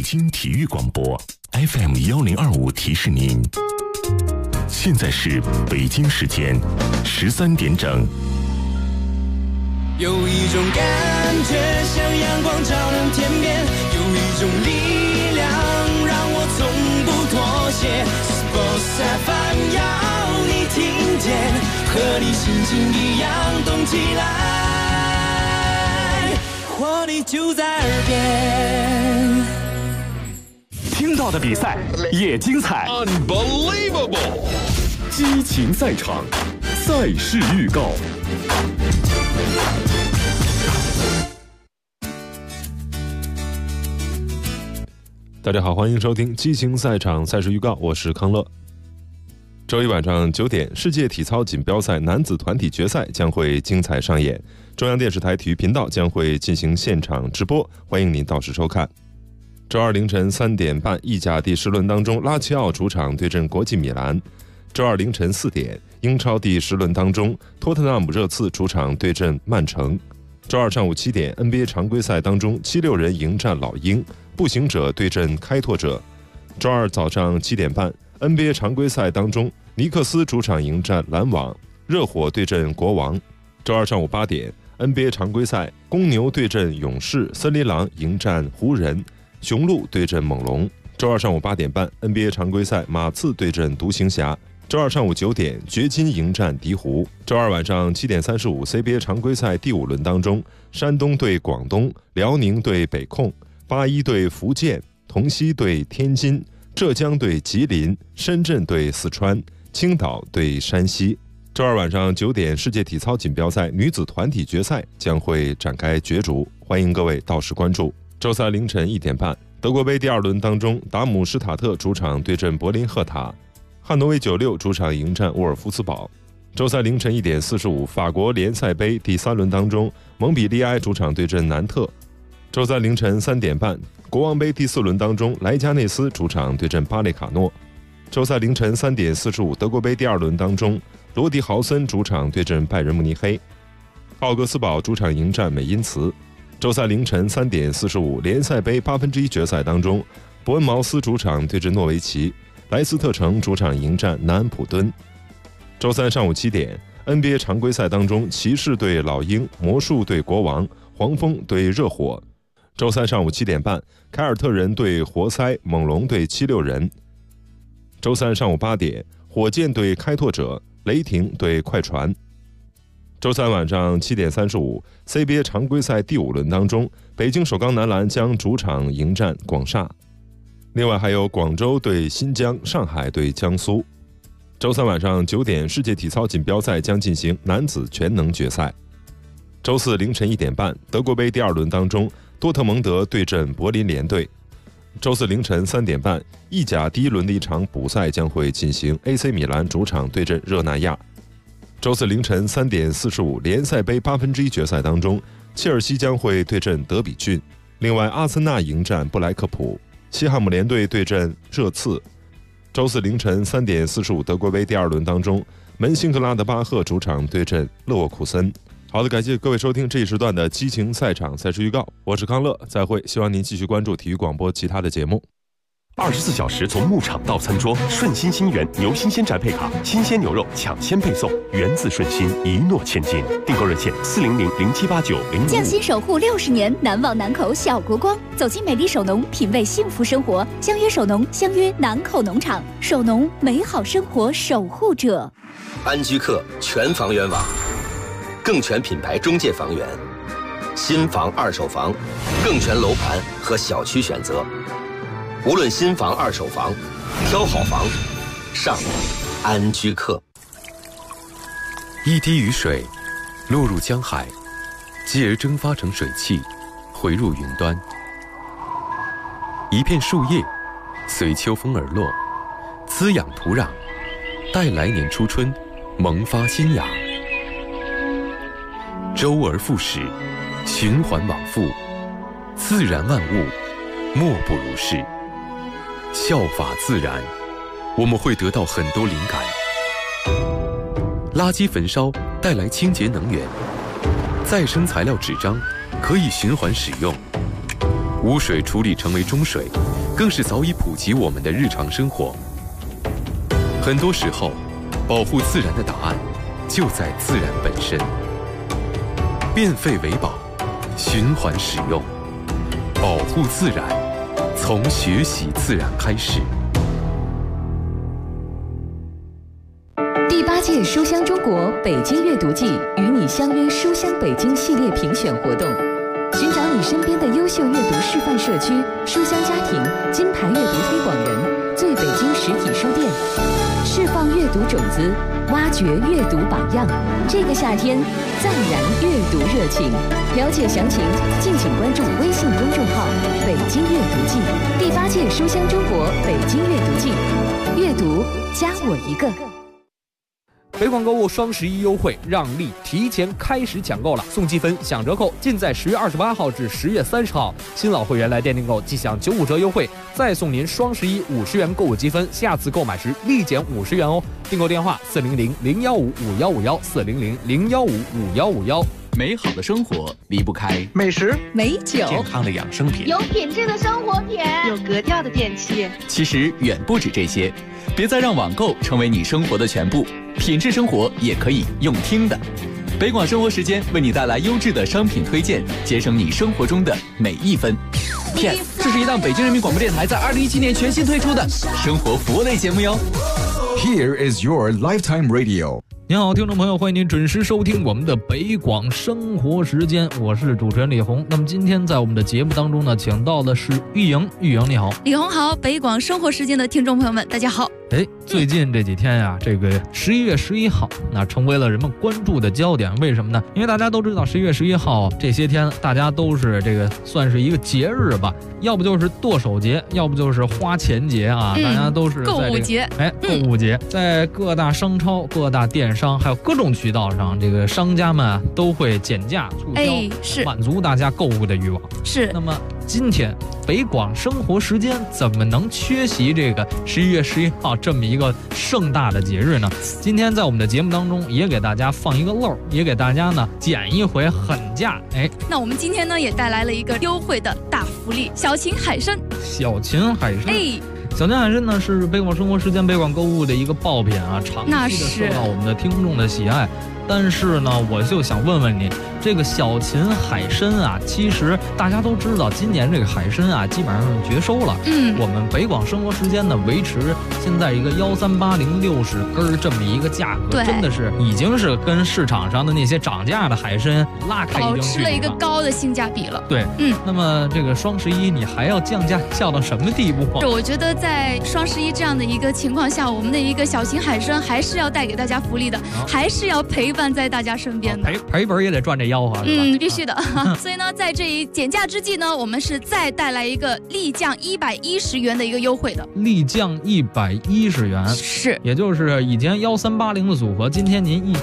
京体育广播 FM1025提示您，现在是北京时间13点整。 有一种感觉像阳光照亮天边，有一种力量让我从不妥协。Sports FM 要你听见，和你心情一样动起来，活力就在耳边。 听到的比赛也精彩 ，Unbelievable！ 激情赛场，赛事预告。 大家好，欢迎收听激情赛场赛事预告，我是康乐。周一晚上9点，世界体操锦标赛男子团体决赛将会精彩上演，中央电视台体育频道将会进行现场直播，欢迎您到时收看。周二凌晨3点半，意甲第10轮当中，拉齐奥主场对阵国际米兰。周二凌晨4点，英超第10轮当中，托特纳姆热刺主场对阵曼城。周二上午7点 ，NBA 常规赛当中，76人迎战老鹰，步行者对阵开拓者。周二早上7点半 ，NBA 常规赛当中，尼克斯主场迎战篮网，热火对阵国王。周二上午8点 ，NBA 常规赛，公牛对阵勇士，森林狼迎战湖人，雄鹿对阵猛龙。周二上午8点半 ，NBA 常规赛，马刺对阵独行侠。周二上午9点，掘金迎战鹈鹕。周二晚上7点35 ，CBA 常规赛第5轮当中，山东对广东，辽宁对北控，81对福建，同曦对天津，浙江对吉林，深圳对四川，青岛对山西。周二晚上9点，世界体操锦标赛女子团体决赛将会展开角逐，欢迎各位到时关注。周三凌晨1点半，德国杯第2轮当中，达姆施塔特主场对阵柏林赫塔。汉诺威96主场迎战沃尔夫斯堡。周三凌晨1点45，法国联赛杯第3轮当中，蒙彼利埃主场对阵南特。周三凌晨3点半，国王杯第4轮当中，莱加内斯主场对阵巴列卡诺。周三凌晨3点45，德国杯第2轮当中，罗迪豪森主场对阵拜仁慕尼黑。奥格斯堡主场迎战美因茨。周三凌晨3点45，联赛杯1/8决赛当中，伯恩茅斯主场对阵诺维奇。莱斯特城主场迎战南安普敦。周三上午7点 ，NBA 常规赛当中，骑士对老鹰，魔术对国王，黄蜂对热火。周三上午7点半，凯尔特人对活塞，猛龙对76人。周三上午8点，火箭对开拓者，雷霆对快船。周三晚上7点35 ，CBA 常规赛第5轮当中，北京首钢男篮将主场迎战广厦。另外还有广州对新疆，上海对江苏。周三晚上9点，世界体操锦标赛将进行男子全能决赛。周四凌晨1点半，德国杯第2轮当中，多特蒙德对阵柏林联队。周四凌晨3点半，意甲第1轮的一场补赛将会进行 ，AC 米兰主场对阵热那亚。周四凌晨3点45，联赛杯1/8决赛当中，切尔西将会对阵德比郡。另外，阿森纳迎战布莱克普。西汉姆联队对阵热刺。周四凌晨3点45，德国杯第2轮当中，门兴格拉德巴赫主场对阵勒沃库森。好的，感谢各位收听这一时段的激情赛场赛事预告，我是康乐，再会，希望您继续关注体育广播其他的节目。 24小时从牧场到餐桌，顺心新源牛新鲜宅配卡，新鲜牛肉抢先配送，源自顺心，一诺千金。订购热线400078905。 匠心守护60年，难忘南口小国光。走进美丽首农，品味幸福生活。相约首农，相约南口农场。首农，美好生活守护者。 安居客全房源网，更全品牌中介房源，新房、二手房，更全楼盘和小区选择。无论新房、二手房，挑好房，上安居客。 一滴雨水落入江海，继而蒸发成水汽，回入云端。一片树叶随秋风而落，滋养土壤，待来年初春萌发新芽。周而复始，循环往复，自然万物莫不如是。效法自然，我们会得到很多灵感。垃圾焚烧带来清洁能源，再生材料纸张可以循环使用。 污水处理成为中水，更是早已普及我们的日常生活。很多时候，保护自然的答案就在自然本身。变废为宝，循环使用，保护自然，从学习自然开始。 第8届书香中国北京阅读季与你相约书香北京系列评选活动，寻找你身边的优秀阅读示范社区、书香家庭、金牌阅读推广人、最北京实体书店，释放阅读种子，挖掘阅读榜样。这个夏天，暂燃阅读热情。了解详情，敬请关注微信公众号“北京阅读季”。第8届书香中国北京阅读季，阅读加我一个。 北广购物双11优惠让利提前开始抢购了，送积分享折扣尽在10月28号至10月30号。新老会员来店订购即享95折优惠，再送您双11 50元购物积分，下次购买时立减50元哦。订购电话400-015-5151，400-015-5151。 美好的生活离不开美食、 美酒、 健康的养生品、 有品质的生活品、 有格调的电器。 其实远不止这些，别再让网购成为你生活的全部，品质生活也可以用听的。北广生活时间为你带来优质的商品推荐，节省你生活中的每一分。Yes， 这是一档北京人民广播电台在2017年全新推出的生活服务类节目哟。 Here is your lifetime radio。 您好，听众朋友，欢迎您准时收听我们的北广生活时间，我是主持人李红。那么今天在我们的节目当中呢，请到的是玉莹，玉莹你好。 李红好，北广生活时间的听众朋友们，大家好。 最近这几天呀，这个11月11号，那成为了人们关注的焦点。为什么呢？因为大家都知道，11月11号这些天，大家都是这个算是一个节日吧，要不就是剁手节，要不就是花钱节啊，大家都是在、 购物节。 购物节，在各大商超、各大电商，还有各种渠道上，这个商家们都会减价促销， 是满足大家购物的欲望。 是。 那么今天北广生活时间怎么能缺席这个11月11号这么一个盛大的节日呢？今天在我们的节目当中也给大家放一个漏，也给大家呢减一回狠价。 那我们今天呢也带来了一个优惠的大福利，小秦海参。 小秦海参。小秦海参呢是北广生活时间、北广购物的一个爆品啊，长期的受到我们的听众的喜爱。但是呢，我就想问问你，这个小秦海参啊，其实大家都知道，今年这个海参啊，基本上绝收了。我们北广生活时间呢，维持现在一个13806根这么一个价格，真的是已经是跟市场上的那些涨价的海参拉开一定距离了， 保持了一个高的性价比了。 对，那么这个双11你还要降价降到什么地步？ 我觉得在双11这样的一个情况下，我们的一个小秦海参还是要带给大家福利的，还是要陪伴在大家身边的， 赔本也得赚这吆喝， 必须的。所以呢，在这一减价之际呢，我们是再带来一个立降110元的一个优惠的， 立降110元， 是， 也就是以前1380的组合，今天您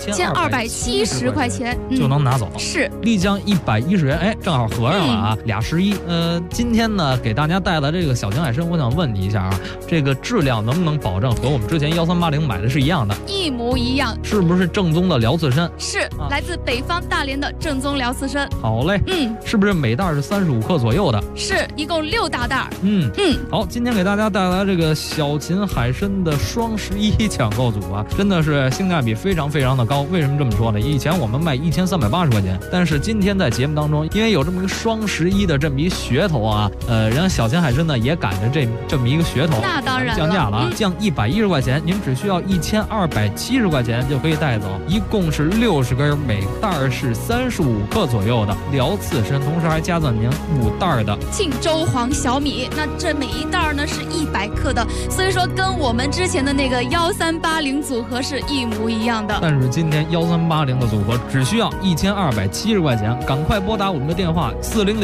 1270块钱就能拿走， 是立降110元，正好合上了啊，俩11。今天呢，给大家带来这个小秦海参，我想问你一下啊，这个质量能不能保证和我们之前1380买的是一样的？ 一模一样， 是不是正宗的辽刺参？ 是，来自北方大连的正宗辽刺参。 好嘞，是不是每袋是35克左右的？ 是，一共6大袋。 好，今天给大家带来这个小秦海参的双11抢购组啊，真的是性价比非常非常的高。为什么这么说呢？以前我们卖1380块钱，但是今天在节目当中，因为有这么一个双11的这么一噱头啊，人家小秦海参呢也赶着这么一个噱头， 那当然降价了啊，降110块钱，您只需要1270块钱就可以带走，一共是60根，每袋是35克左右的辽刺参，同时还加赠您5袋的庆州黄小米。那这每一袋呢是100克的，所以说跟我们之前的那个1380组合是一模一样的。 但是今天1380的组合只需要1270块钱，赶快拨打我们的电话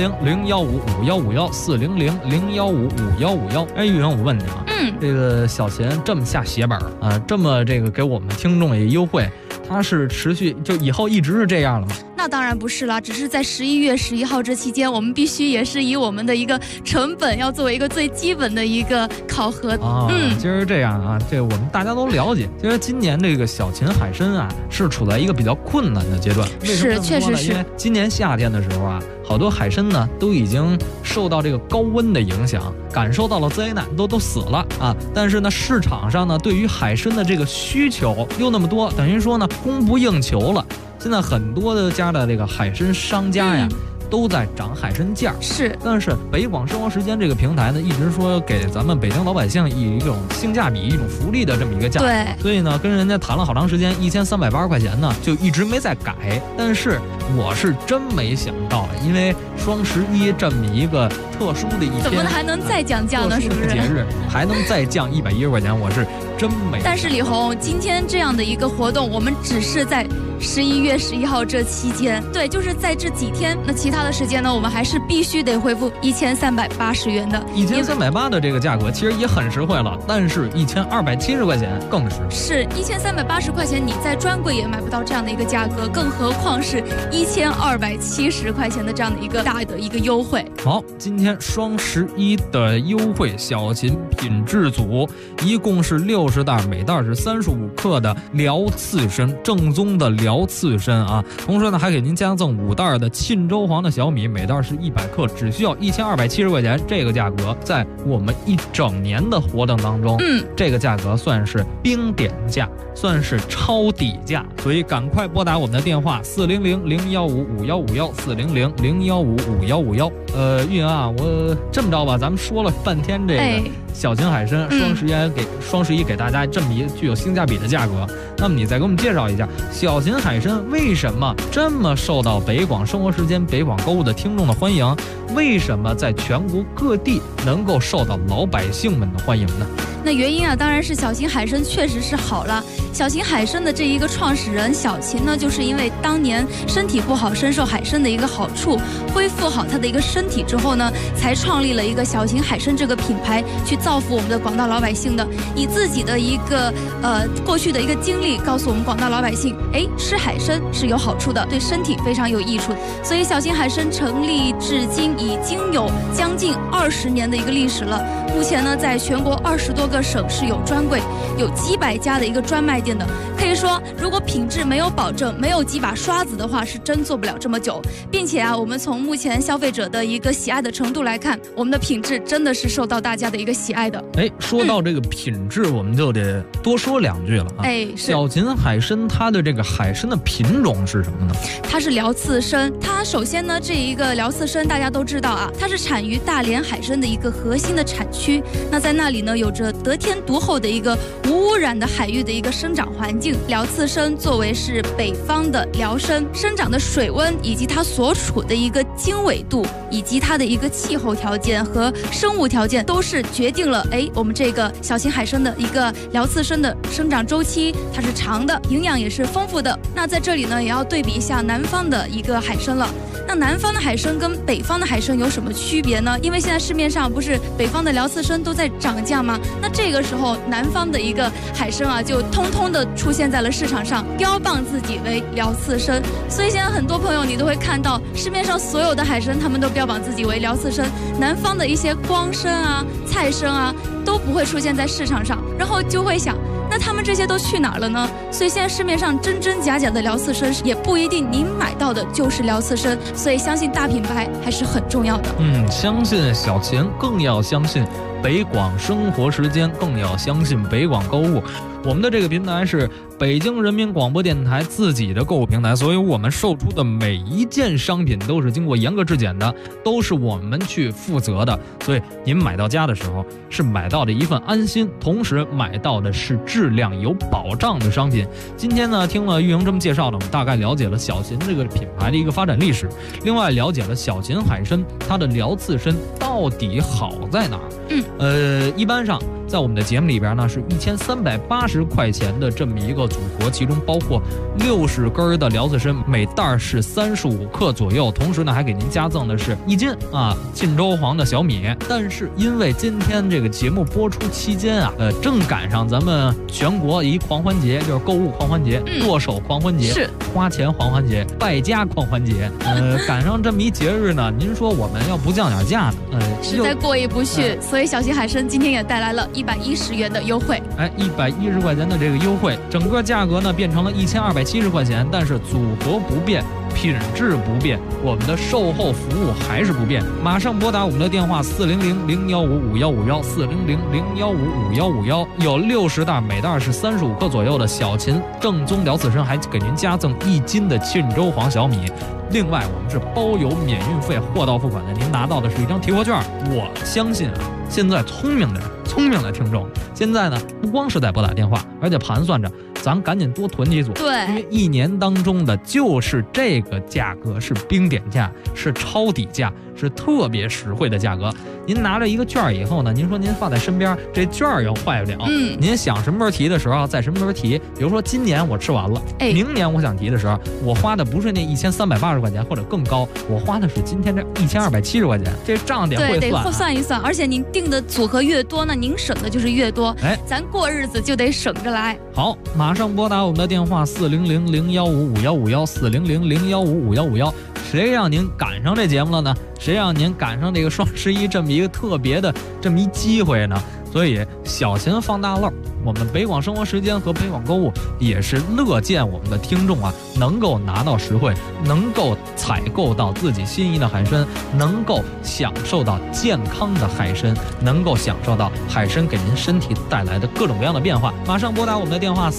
400-015-5151，400-015-5151。玉莹，我问你啊，这个小秦这么下血本啊，这么这个给我们听众也优惠，它是持续就以后一直是这样了吗？ 那那当然不是了，只是在11月11号这期间，我们必须也是以我们的一个成本要作为一个最基本的一个考核。 其实这样啊，这我们大家都了解。其实今年这个小秦海参啊，是处在一个比较困难的阶段。为什么这么说呢？ 确实是。 因为今年夏天的时候啊，好多海参呢都已经受到这个高温的影响，感受到了灾难，都死了啊。但是呢，市场上呢对于海参的这个需求又那么多，等于说呢供不应求了。现在很多的家的这个海参商家呀，都在涨海参价。 是， 但是北广生活时间这个平台呢，一直说给咱们北京老百姓以一种性价比、一种福利的这么一个价格。 对， 所以呢，跟人家谈了好长时间，1380块钱呢，就一直没再改。但是我是真没想到，因为双11这么一个特殊的一天， 怎么还能再降价呢？是不是？ 节日还能再降110块钱，我是真没。 但是李红，今天这样的一个活动，我们只是在11月11号这期间，对，就是在这几天。那其他的时间呢，我们还是必须得恢复1380元的。 1380的这个价格其实也很实惠了，但是1270块钱更是 1380块钱，你在专柜也买不到这样的一个价格，更何况是1270块钱的这样的一个大的一个优惠。 好，今天双11的优惠，小秦品质组一共是60袋，每袋是35克的辽刺参，正宗的辽刺参啊。同时呢，还给您加赠5袋的沁州黄的小米，每袋是100克，只需要1270块钱。这个价格在我们一整年的活动当中，这个价格算是冰点价，算是超底价。所以赶快拨打我们的电话400-015-5151，400-015-5151。运啊，我这么着吧，咱们说了半天这个小秦海参，双11给大家这么一个具有性价比的价格。那么你再给我们介绍一下小秦海参为什么这么受到北广生活时间、北广购物的听众的欢迎？为什么在全国各地能够受到老百姓们的欢迎呢？ 那原因啊，当然是小秦海参确实是好了。小秦海参的这一个创始人小秦呢，就是因为当年身体不好，深受海参的一个好处，恢复好他的一个身体之后呢，才创立了一个小秦海参这个品牌，去造福我们的广大老百姓的。以自己的一个过去的一个经历，告诉我们广大老百姓，吃海参是有好处的，对身体非常有益处。所以小秦海参成立至今已经有将近20年的一个历史了。目前呢，在全国20多个省市有专柜，有几百家的一个专卖店的。可以说，如果品质没有保证，没有几把刷子的话，是真做不了这么久。并且啊，我们从目前消费者的一个喜爱的程度来看，我们的品质真的是受到大家的一个喜爱的。 说到这个品质，我们就得多说2句了啊。小秦海参它的这个海参的品种是什么呢？ 它是辽刺参。它首先呢，这一个辽刺参大家都知道啊，它是产于大连海参的一个核心的产区。那在那里呢，有着得天独厚的一个无污染的海域的一个生长环境。辽刺参作为是北方的辽参，生长的水温以及它所处的一个经纬度，以及它的一个气候条件和生物条件，都是决定了我们这个小秦海参的一个辽刺参的生长周期，它是长的，营养也是丰富的。那在这里呢，也要对比一下南方的一个海参了。那南方的海参跟北方的海参有什么区别呢？因为现在市面上不是北方的辽刺参都在涨价吗？那这个时候南方的一个海参啊，就通通的出现在了市场上，标榜自己为辽刺参。所以现在很多朋友你都会看到市面上所有的海参，他们都标榜自己为辽刺参，南方的一些光参啊、菜参啊都不会出现在市场上，然后就会想，那他们这些都去哪儿了呢？所以现在市面上真真假假的辽刺参也不一定您买到的就是辽刺参，所以相信大品牌还是很重要的。 相信小秦，更要相信北广生活时间，更要相信北广购物。我们的这个平台是北京人民广播电台自己的购物平台，所以我们售出的每一件商品都是经过严格质检的，都是我们去负责的。所以您买到家的时候是买到的一份安心，同时买到的是质量有保障的商品。今天呢，听了玉莹这么介绍呢，我们大概了解了小秦这个品牌的一个发展历史，另外了解了小秦海参它的辽刺参到底好在哪儿。一般上在我们的节目里边呢，是1380块钱的这么一个克组合，其中包括60根的辽刺参，每袋是35克左右。同时呢，还给您加赠的是1斤晋州黄的小米。但是因为今天这个节目播出期间啊，正赶上咱们全国一狂欢节，就是购物狂欢节、剁手狂欢节、 是花钱狂欢节、败家狂欢节。赶上这么一节日呢，您说我们要不降点价呢？ 实在过意不去。所以小型海参今天也带来了110元的优惠。 110块钱的这个优惠，整个价格呢变成了1270块钱，但是组合不变，品质不变，我们的售后服务还是不变。马上拨打我们的电话400-015-5151，400-015-5151，有60袋，每袋是35克左右的小秦正宗辽刺参，还给您加赠1斤的沁州黄小米。另外，我们是包邮免运费，货到付款的。您拿到的是一张提货券。我相信啊，现在聪明的听众，现在呢不光是在拨打电话，而且盘算着咱赶紧多囤几组。 对， 因为1年当中的就是这个价格是冰点价，是抄底价，是特别实惠的价格。您拿着一个券以后呢，您说您放在身边，这券又坏不了。您想什么时候提的时候，在什么时候提。比如说今年我吃完了，明年我想提的时候，我花的不是那1380块钱或者更高，我花的是今天这1270块钱，这账得会算。对， 得算一算。而且您定的组合越多呢，您省的就是越多。咱过日子就得省着来。 好，马上拨打我们的电话400-015-5151，400-015-5151。谁让您赶上这节目了呢？谁让您赶上这个双11这么一个特别的这么一机会呢？所以小秦放大漏，我们北广生活时间和北广购物也是乐见我们的听众啊能够拿到实惠，能够采购到自己心仪的海参，能够享受到健康的海参，能够享受到海参给您身体带来的各种各样的变化。马上拨打我们的电话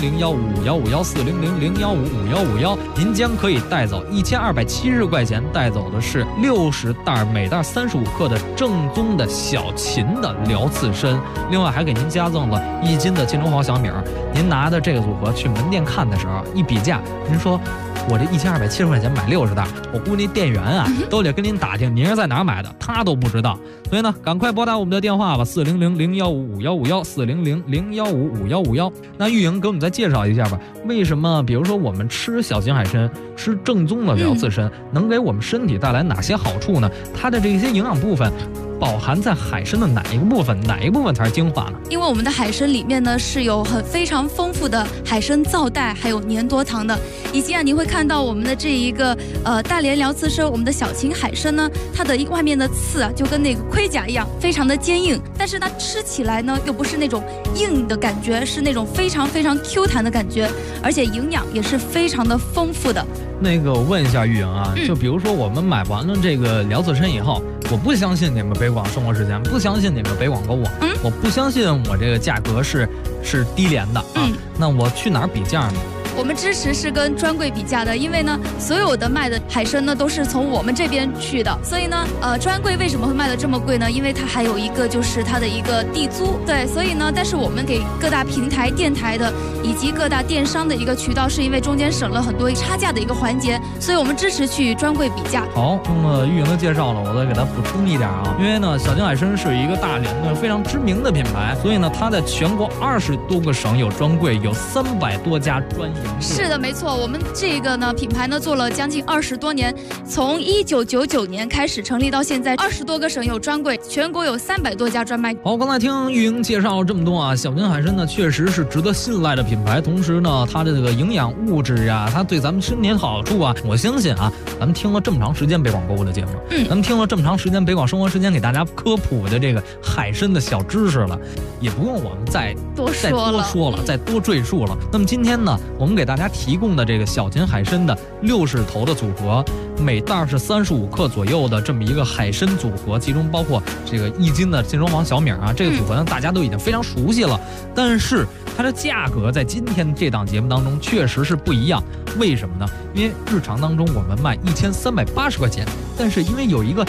400-015-5151，400-015-5151，您将可以带走1270块钱，带走的是60袋，每袋35克的正宗的小秦的辽刺参。另外还给您加赠了1斤的沁州黄小米。您拿的这个组合去门店看的时候一比价，您说我这1270块钱买60袋，我估计店员啊都得跟您打听您是在哪儿买的，他都不知道。所以呢，赶快拨打我们的电话吧，400-015-5151，400-015-5151。那玉莹给我们再介绍一下吧，为什么比如说我们吃小型海参，吃正宗的辽刺参，能给我们身体带来哪些好处呢？它的这些营养部分饱含在海参的哪一个部分？哪一个部分才是精华呢？ 因为我们的海参里面呢是有非常丰富的海参皂带，还有粘多糖的，以及您会看到我们的这一个大连辽刺参，我们的小秦海参呢，它的外面的刺啊就跟那个盔甲一样，非常的坚硬，但是它吃起来呢又不是那种硬的感觉，是那种非常非常 Q 弹的感觉，而且营养也是非常的丰富的。 我问一下玉莹啊，就比如说我们买完了这个辽刺参以后，我不相信你们北广生活时间，不相信你们北广购物，我不相信我这个价格是低廉的啊，那我去哪儿比价呢？ 我们支持是跟专柜比价的，因为呢，所有的卖的海参呢都是从我们这边去的，所以呢，专柜为什么会卖的这么贵呢？因为它还有一个就是它的一个地租，对，所以呢，但是我们给各大平台、电台的以及各大电商的一个渠道，是因为中间省了很多差价的一个环节，所以我们支持去专柜比价。 好，那么玉莹的介绍了，我再给它补充一点啊，因为呢，小秦海参是一个大连的非常知名的品牌，所以呢，它在全国20多个省有专柜，有300多家专营。 是的，没错，我们这个呢品牌呢做了将近20多年，从1999年开始成立到现在，20多个省有专柜，全国有300多家专卖。 好，刚才听玉莹介绍了这么多啊，小秦海参呢确实是值得信赖的品牌，同时呢它的这个营养物质啊，它对咱们身体的好处啊，我相信啊，咱们听了这么长时间北广购物的节目，咱们听了这么长时间北广生活时间给大家科普的这个海参的小知识了，也不用我们再多说了，再多赘述了。那么今天呢，我们给大家提供的这个小秦海参的60头的组合，每袋是35克左右的这么一个海参组合，其中包括这个1斤的沁州黄小米啊，这个组合呢大家都已经非常熟悉了，但是它的价格在今天这档节目当中确实是不一样。为什么呢？因为日常当中我们卖1380块钱，但是因为有一个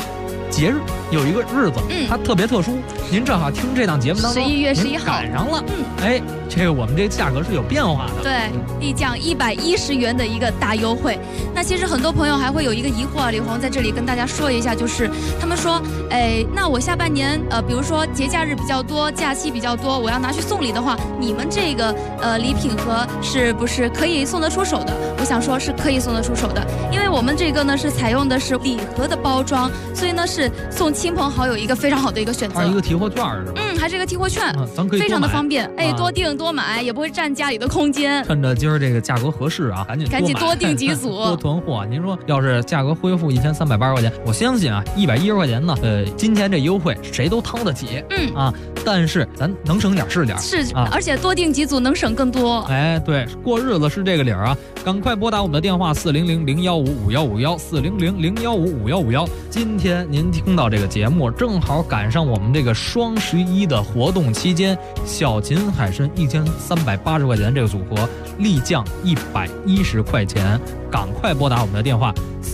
节日，有一个日子，它特别特殊。您正好听这档节目当中 11月11号赶上了，哎，这个我们这价格是有变化的， 对，立降110元的一个大优惠。那其实很多朋友还会有一个疑惑，李红在这里跟大家说一下，就是他们说，哎，那我下半年比如说节假日比较多，假期比较多，我要拿去送礼的话，你们这个礼品盒是不是可以送得出手的？我想说是可以送得出手的，因为我们这个呢是采用的是礼盒的包装，所以呢是送亲朋好友一个非常好的一个选择。 一个提货券是吧？ 还是一个提货券， 咱可以非常的方便。哎，多订多买，也不会占家里的空间。 趁着今儿这个价格合适啊，赶紧多订几组， 多囤货。您说要是价格恢复1380块钱，我相信啊，110块钱呢，今天这优惠谁都掏得起。但是咱能省点是点， 而且多订几组能省更多。 哎，对，过日子是这个理儿啊，赶快拨打我们的电话400-015-5151，400-015-5151。今天您听到这个节目，正好赶上我们这个双11的活动期间，小秦海参1380块钱这个组合立降110块钱，赶快拨打我们的电话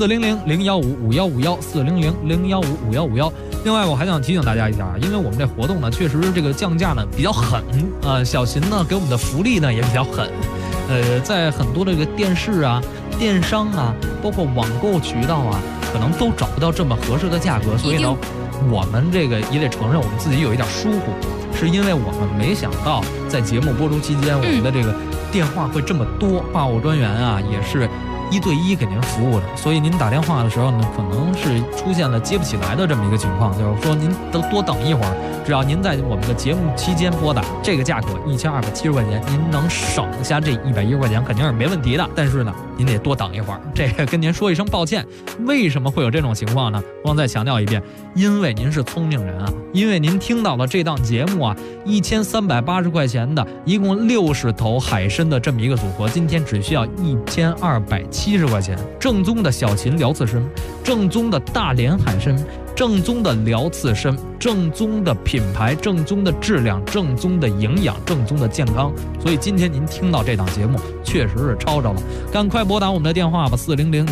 400-015-5151，400-015-5151。另外，我还想提醒大家一下，因为我们这活动呢，确实这个降价呢比较狠，小秦呢给我们的福利呢也比较狠，在很多这个电视啊、电商啊，包括网购渠道啊，可能都找不到这么合适的价格，所以呢，我们这个也得承认我们自己有一点疏忽，是因为我们没想到在节目播出期间，我们的这个电话会这么多，话务专员啊也是1对1给您服务的，所以您打电话的时候呢，可能是出现了接不起来的这么一个情况，就是说您都多等一会儿，只要您在我们的节目期间拨打，这个价格1270块钱，您能省下这110块钱肯定是没问题的。但是呢，您得多等一会儿，这个跟您说一声抱歉。为什么会有这种情况呢？我再强调一遍，因为您是聪明人啊，因为您听到了这档节目啊，1380块钱的，一共60头海参的这么一个组合，今天只需要1270块钱，正宗的小秦辽刺参，正宗的大连海参，正宗的辽刺参，正宗的品牌，正宗的质量，正宗的营养，正宗的健康。所以今天您听到这档节目确实是抄着了，赶快拨打我们的电话吧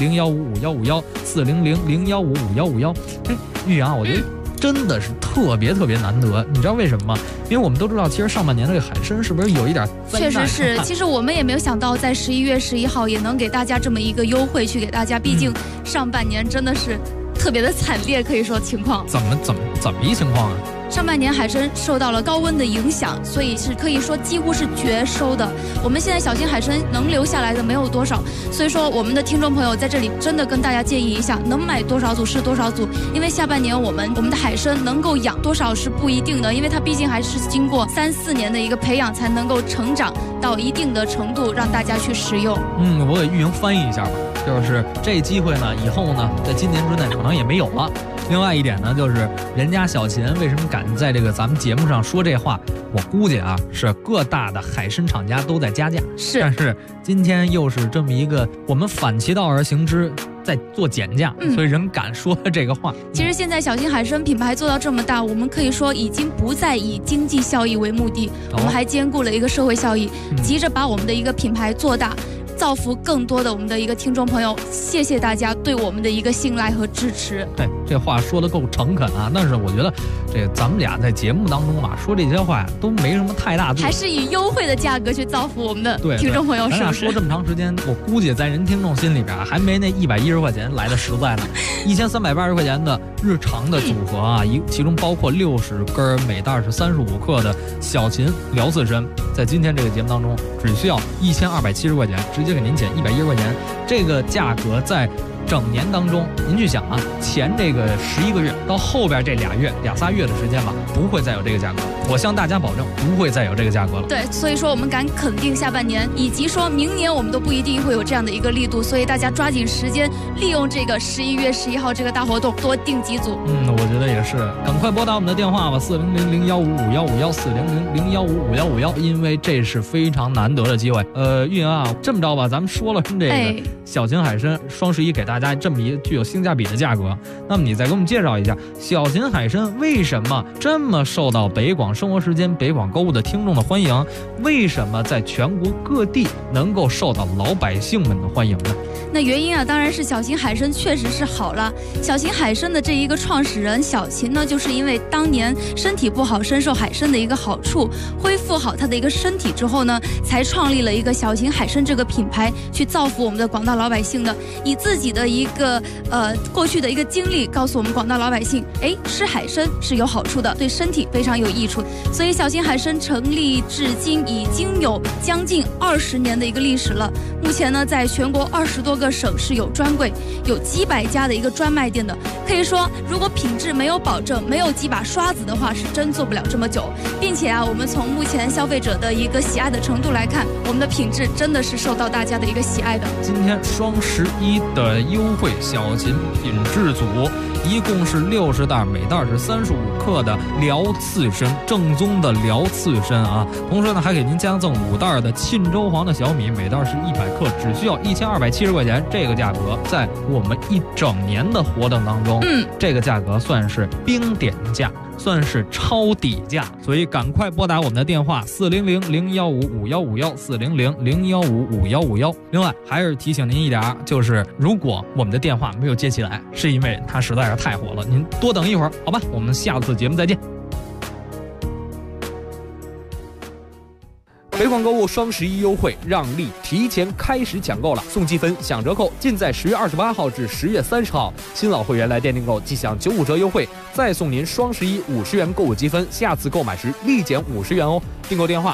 ，400-015-5151，400-015-5151。玉阳，我觉得真的是特别难得，你知道为什么吗？因为我们都知道，其实上半年这个海参是不是有一点灾难？ 确实是，其实我们也没有想到，在11月11号也能给大家这么一个优惠去给大家，毕竟上半年真的是特别的惨烈，可以说情况。 怎么一情况啊？ 上半年海参受到了高温的影响，所以是可以说几乎是绝收的。我们现在小秦海参能留下来的没有多少，所以说我们的听众朋友在这里真的跟大家建议一下，能买多少组是多少组，因为下半年我们的海参能够养多少是不一定的，因为它毕竟还是经过3、4年的一个培养才能够成长到一定的程度，让大家去食用。 我给玉莹翻译一下吧，就是这机会呢，以后呢，在今年之内可能也没有了。另外一点呢，就是人家小秦为什么敢在这个咱们节目上说这话，我估计啊，是各大的海参厂家都在加价，但是今天又是这么一个我们反其道而行之，在做减价，所以人敢说这个话。 其实现在小秦海参品牌做到这么大，我们可以说已经不再以经济效益为目的，我们还兼顾了一个社会效益，急着把我们的一个品牌做大，造福更多的我们的一个听众朋友。谢谢大家对我们的一个信赖和支持。 对，这话说得够诚恳啊！但是我觉得这咱们俩在节目当中啊说这些话呀都没什么太大度， 还是以优惠的价格去造福我们的听众朋友，是不是？ 咱俩说这么长时间，我估计在人听众心里边还没那110块钱来的实在呢。1380块钱的日常的组合啊，其中包括60根，每袋是35克的小秦辽刺参，在今天这个节目当中只需要1270块钱，直接给您减110块钱。这个价格在整年当中，您去想啊，前这个11个月到后边这2三月的时间吧，不会再有这个价格。我向大家保证，不会再有这个价格了。 对，所以说我们敢肯定下半年，以及说明年我们都不一定会有这样的一个力度，所以大家抓紧时间，利用这个11月11号这个大活动，多订几组。 我觉得也是，赶快拨打我们的电话吧，400-015-5151，400-015-5151，因为这是非常难得的机会。运啊，这么着吧，咱们说了这个小秦海参双11给大大家这么一具有性价比的价格。那么你再给我们介绍一下小秦海参为什么这么受到北广生活时间、北广购物的听众的欢迎？为什么在全国各地能够受到老百姓们的欢迎呢？ 那原因啊，当然是小秦海参确实是好了。小秦海参的这一个创始人小秦呢，就是因为当年身体不好，深受海参的一个好处，恢复好他的一个身体之后呢，才创立了一个小秦海参这个品牌，去造福我们的广大老百姓的。以自己的一个过去的一个经历，告诉我们广大老百姓，吃海参是有好处的，对身体非常有益处。所以小秦海参成立至今已经有将近20年的一个历史了。目前呢，在全国20多个省市有专柜，有几百家的一个专卖店的。可以说，如果品质没有保证，没有几把刷子的话，是真做不了这么久。并且啊，我们从目前消费者的一个喜爱的程度来看，我们的品质真的是受到大家的一个喜爱的。 今天双11的优惠，小秦品质组一共是60袋，每袋是35克的辽刺参，正宗的辽刺参啊。同时呢，还给您加赠5袋的沁州黄的小米，每袋是100克，只需要1270块钱。这个价格在我们一整年的活动当中，这个价格算是冰点价，算是超底价，所以赶快拨打我们的电话400-015-5151，400-015-5151。另外还是提醒您一点，就是如果我们的电话没有接起来，是因为它实在是太火了，您多等一会儿，好吧？我们下次节目再见。 北广购物双11优惠让利提前开始抢购了，送积分享折扣尽在10月28号至10月30号。新老会员来店订购即享95折优惠，再送您双11 50元购物积分，下次购买时立减50元哦。订购电话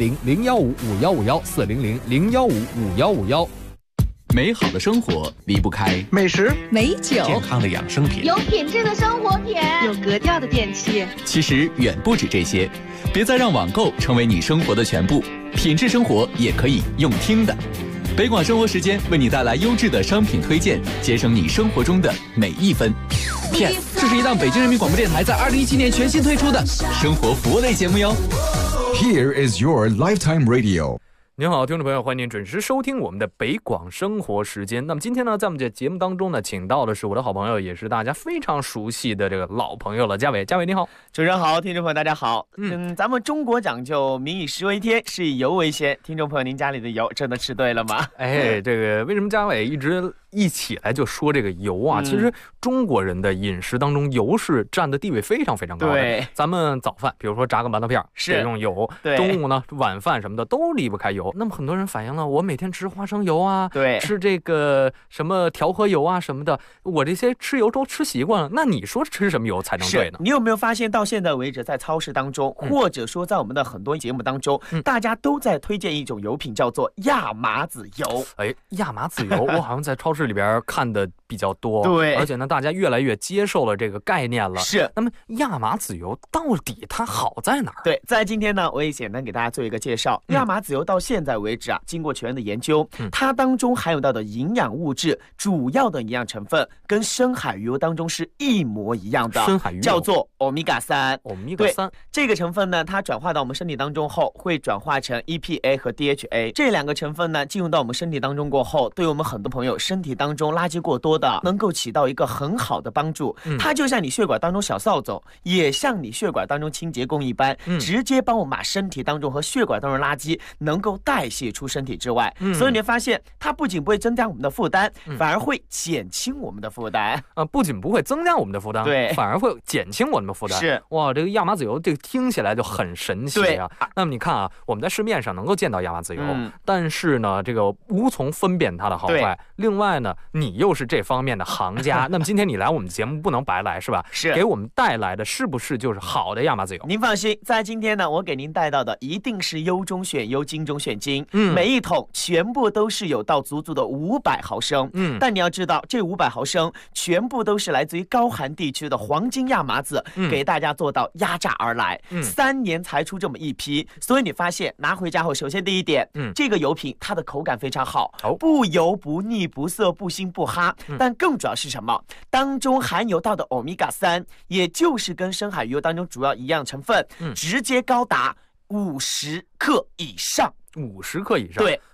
400-015-5151，400-015-5151。 美好的生活离不开美食、 美酒、 健康的养生品， 有品质的生活品， 有格调的电器。 其实远不止这些，别再让网购成为你生活的全部，品质生活也可以用听的。北广生活时间为你带来优质的商品推荐，节省你生活中的每一分。 PS， 这是一档北京人民广播电台在2017年全新推出的生活服务类节目哟。 Here is your lifetime radio。 您好，听众朋友，欢迎您准时收听我们的北广生活时间。那么今天呢，在我们这节目当中呢，请到的是我的好朋友，也是大家非常熟悉的这个老朋友了，嘉伟。嘉伟你好。 主持人好，听众朋友大家好。咱们中国讲究民以食为天，食以油为先。听众朋友，您家里的油真的吃对了吗？ 这个为什么嘉伟一起来就说这个油啊？其实中国人的饮食当中，油是占的地位非常非常高的。 对， 咱们早饭，比如说炸个馒头片是用油，中午呢晚饭什么的都离不开油。那么很多人反映了，我每天吃花生油啊， 对， 吃这个什么调和油啊什么的，我这些吃油都吃习惯了。那你说吃什么油才能对呢？ 你有没有发现到现在为止，在超市当中，或者说在我们的很多节目当中，大家都在推荐一种油品，叫做亚麻籽油。 亚麻籽油，我好像在超市里边看的比较多， 对， 而且呢，大家越来越接受了这个概念了。 是， 那么亚麻籽油到底它好在哪儿？ 对，在今天呢，我也简单给大家做一个介绍。亚麻籽油到现在为止啊，经过全面的研究，它当中含有到的营养物质，主要的营养成分跟深海鱼油当中是一模一样的， 深海鱼油叫做欧米伽3。 欧米伽3 这个成分呢，它转化到我们身体当中后，会转化成 EPA 和 DHA 这两个成分呢，进入到我们身体当中过后，对我们很多朋友身体当中垃圾过多的，能够起到一个很好的帮助。它就像你血管当中小扫帚，也像你血管当中清洁工一般，直接帮我们把身体当中和血管当中的垃圾能够代谢出身体之外。所以你会发现，它不仅不会增加我们的负担，反而会减轻我们的负担。 不仅不会增加我们的负担， 对， 反而会减轻我们的负担。 是， 哇，这个亚麻籽油这个听起来就很神奇啊。那么你看啊，我们在市面上能够见到亚麻籽油，但是呢，这个无从分辨它的好坏。另外呢，你又是这方面的行家，那么今天你来我们节目不能白来，是吧？ 是， 给我们带来的是不是就是好的亚麻籽油？ 您放心，在今天呢，我给您带到的一定是优中选优，精中选精。每一桶全部都是有到足的500毫升。但你要知道，这500毫升全部都是来自于高寒地区的黄金亚麻籽，给大家做到压榨而来，3年才出这么一批。所以你发现拿回家后，首先第一点，这个油品它的口感非常好，不油不腻不涩不腥不哈。但更主要是什么？当中含有到的欧米伽3，也就是跟深海鱼油当中主要一样成分，直接高达50克以上。 50克以上， 对。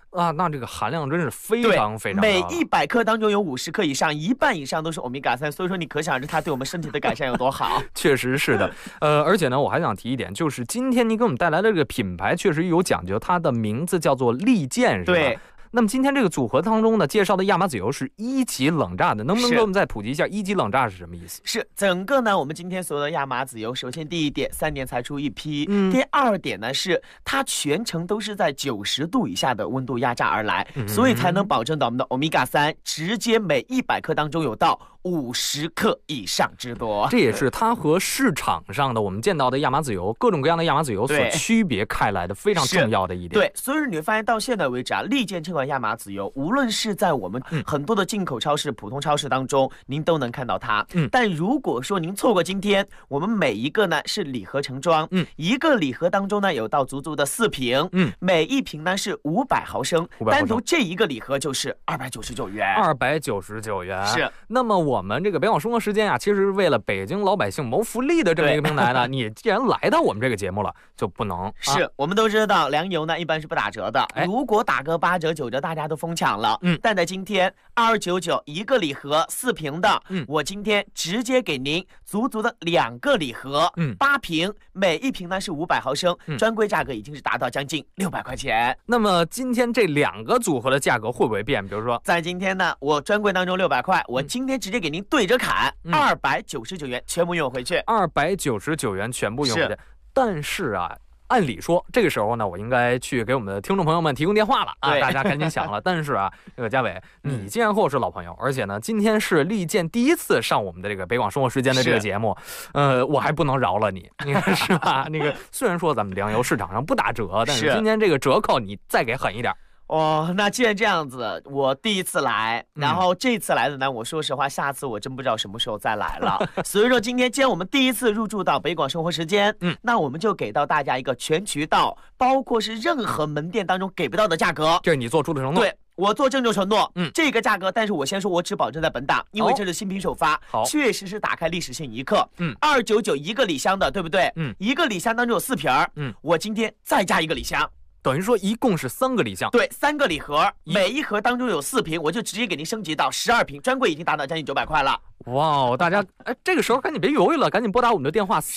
啊，那这个含量真是非常非常高。 每100克当中有50克以上，一半以上都是欧米伽3，所以说你可想而知它对我们身体的改善有多好。 确实是的，而且呢，我还想提一点，就是今天您给我们带来的这个品牌确实有讲究，它的名字叫做利剑，是吧？ 对。 那么今天这个组合当中呢，介绍的亚麻籽油是1级冷榨的，能不能给我们再普及一下1级冷榨是什么意思？ 是整个呢，我们今天所有的亚麻籽油，首先第一点，3年才出一批；第二点呢是它全程都是在90度以下的温度压榨而来，所以才能保证到我们的欧米伽3直接每100克当中有到50克以上之多。 这也是它和市场上的我们见到的亚麻籽油，各种各样的亚麻籽油所区别开来的非常重要的一点。 对，所以你会发现到现在为止啊，利剑这款亚麻籽油，无论是在我们很多的进口超市、普通超市当中，您都能看到它。但如果说您错过今天，我们每一个呢是礼盒成装，一个礼盒当中呢有到足足的4瓶，每一瓶呢是500毫升，单独这一个礼盒就是299元。 299元。 是。 那么我们这个北广生活时间啊，其实是为了北京老百姓谋福利的这么一个平台呢。你既然来到我们这个节目了，就不能是我们都知道粮油呢一般是不打折的，如果打个8折9折，大家都疯抢了。但在今天2299一个礼盒4瓶的，我今天直接给您足足的2个礼盒，8瓶，每一瓶呢是500毫升，专柜价格已经是达到将近600块钱。 那么今天这2个组合的价格会不会变？比如说， 在今天呢，我专柜当中600块，我今天直接给您对折砍299元，全部用回去。 299元全部用回去。但是啊，按理说这个时候呢，我应该去给我们的听众朋友们提供电话了啊，大家赶紧想了。但是啊，这个嘉伟，你既然和我是老朋友，而且呢，今天是利剑第一次上我们的这个北广生活时间的这个节目，我还不能饶了你，你看是吧？那个虽然说咱们粮油市场上不打折，但是今天这个折扣你再给狠一点。 哦，那既然这样子，我第一次来，然后这次来的呢，我说实话，下次我真不知道什么时候再来了。所以说今天既然我们第一次入驻到北广生活时间，那我们就给到大家一个全渠道，包括是任何门店当中给不到的价格。 这是你做出的承诺。 对。我做郑重承诺，这个价格，但是我先说，我只保证在本档，因为这是新品首发，确实是打开历史性一刻。299一个礼箱的，对不对？一个礼箱当中有4瓶，我今天再加一个礼箱。 等于说一共是3个礼箱， 对，3个礼盒，每一盒当中有4瓶，我就直接给您升级到12瓶，专柜已经达到将近900块了。 哇，大家这个时候赶紧别犹豫了，赶紧拨打我们的电话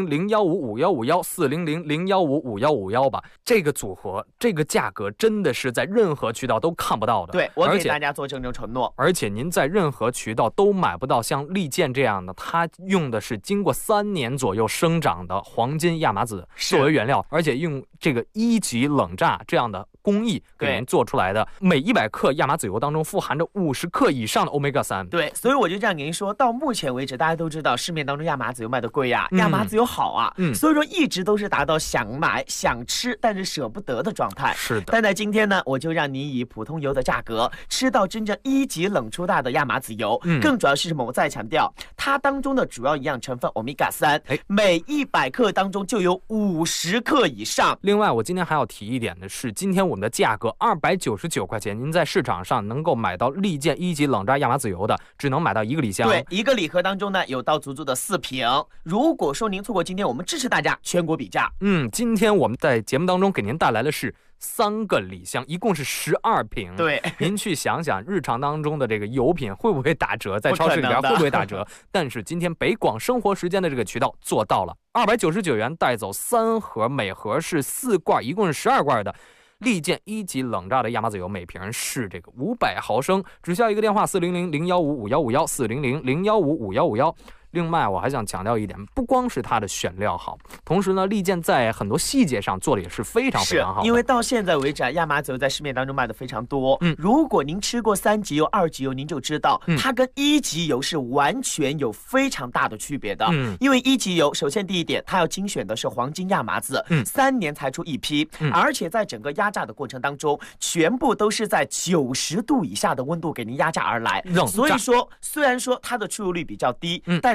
400-015-5151，400-015-5151吧。这个组合，这个价格真的是在任何渠道都看不到的。 对，我给大家做郑重承诺。 而且您在任何渠道都买不到像利剑这样的，它用的是经过3年左右生长的黄金亚麻籽作为原料，而且用这个1级冷榨这样的工艺给您做出来的，每100克亚麻籽油当中富含着50克以上的欧米伽3。 对，所以我就这样给您说，到目前为止，大家都知道市面当中亚麻籽油卖的贵呀，亚麻籽油好啊，所以说一直都是达到想买想吃但是舍不得的状态。 是的。 但在今天呢，我就让您以普通油的价格吃到真正1级冷出大的亚麻籽油。更主要是什么？我再强调，它当中的主要营养成分欧米伽3，每100克当中就有50克以上。 另外，我今天还要提一点的是，今天我们的价格299块钱，您在市场上能够买到利剑1级冷榨亚麻籽油的，只能买到1个礼箱。 对，一个礼盒当中呢有到足足的4瓶。如果说您错过今天，我们支持大家全国比价。 今天我们在节目当中给您带来的是3个礼箱，一共是12瓶。 对， 您去想想，日常当中的这个油品会不会打折，在超市里边会不会打折？但是今天北广生活时间的这个渠道做到了，299元带走3盒，每盒是4罐，一共是12罐的利剑1级冷榨的亚麻籽油，每瓶是这个500毫升，只需要一个电话400-015-5151，400-015-5151。另外我还想强调一点，不光是它的选料好，同时呢，利剑在很多细节上做的也是非常非常好的。 因为到现在为止啊，亚麻籽油在市面当中卖的非常多。如果您吃过3级油、2级油，您就知道它跟1级油是完全有非常大的区别的。因为1级油，首先第一点，它要精选的是黄金亚麻籽，3年才出一批，而且在整个压榨的过程当中，全部都是在90度以下的温度给您压榨而来。所以说，虽然说它的出油率比较低，但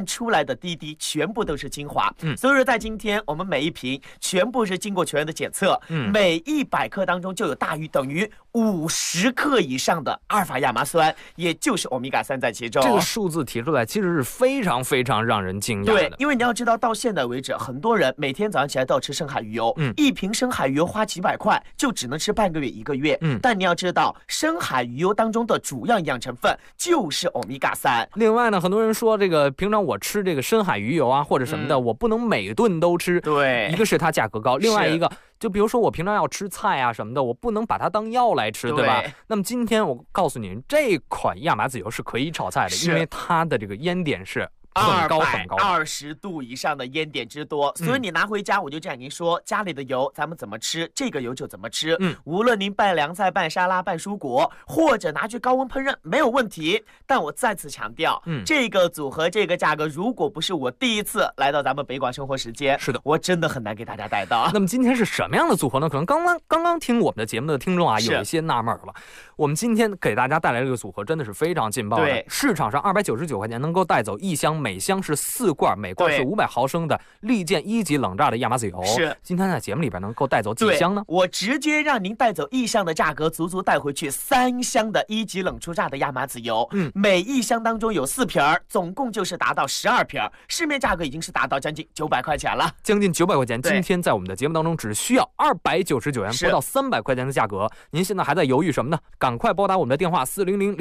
出来的滴滴全部都是精华。所以说在今天我们每一瓶全部是经过全员的检测，每100克当中就有大于等于50克以上的阿尔法亚麻酸，也就是欧米伽3在其中。 这个数字提出来其实是非常非常让人惊讶的。 对，因为你要知道到现在为止，很多人每天早上起来都要吃深海鱼油，一瓶深海鱼油花几百块，就只能吃半个月1个月。但你要知道，深海鱼油当中的主要营养成分就是欧米伽3。 另外呢，很多人说这个平常我吃这个深海鱼油啊或者什么的，我不能每顿都吃。 对， 一个是它价格高，另外一个就比如说我平常要吃菜啊什么的，我不能把它当药来吃，对吧？那么今天我告诉你，这款亚麻籽油是可以炒菜的，因为它的这个烟点是很高很高 ，220度以上的烟点之多，所以你拿回家，我就这样跟您说，家里的油咱们怎么吃，这个油就怎么吃。无论您拌凉菜、拌沙拉、拌蔬果，或者拿去高温烹饪，没有问题。但我再次强调，这个组合、这个价格，如果不是我第一次来到咱们北广生活时间， 是的， 我真的很难给大家带到。 那么今天是什么样的组合呢？可能刚刚听我们的节目的听众啊，有一些纳闷了。我们今天给大家带来这个组合真的是非常劲爆的。 对， 市场上299块钱能够带走一箱，每箱是4罐，每罐是500毫升的利剑1级冷榨的亚麻籽油。 是， 今天在节目里边能够带走几箱呢？ 我直接让您带走1箱的价格，足足带回去3箱的1级冷出榨的亚麻籽油。每一箱当中有4瓶，总共就是达到12瓶，市面价格已经是达到将近900块钱了， 将近900块钱。今天在我们的节目当中只需要299元，不到300块钱的价格。您现在还在犹豫什么呢？赶快拨打我们的电话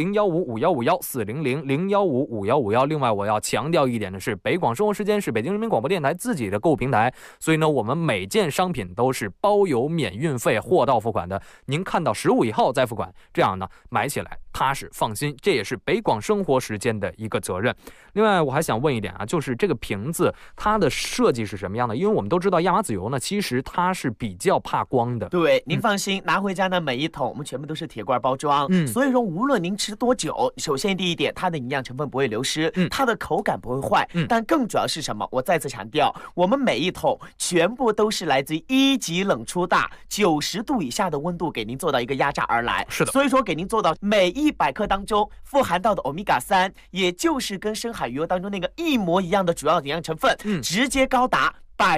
400-015-5151，400-015-5151。另外我要强调一点的是，北广生活时间是北京人民广播电台自己的购物平台，所以呢我们每件商品都是包邮免运费，货到付款的。您看到15以后再付款，这样呢买起来踏实放心，这也是北广生活时间的一个责任。另外我还想问一点啊，就是这个瓶子它的设计是什么样的？因为我们都知道亚麻籽油呢，其实它是比较怕光的。 对，您放心，拿回家呢每一桶我们全部都是铁罐包装，所以说无论您吃多久，首先第一点，它的营养成分不会流失，它的口感不会坏，但更主要是什么？我再次强调，我们每一桶全部都是来自于1级冷出榨，90度以下的温度给您做到一个压榨而来。 是的， 所以说给您做到每100克当中富含到的欧米伽3，也就是跟深海鱼油当中那个一模一样的主要营养成分，直接高达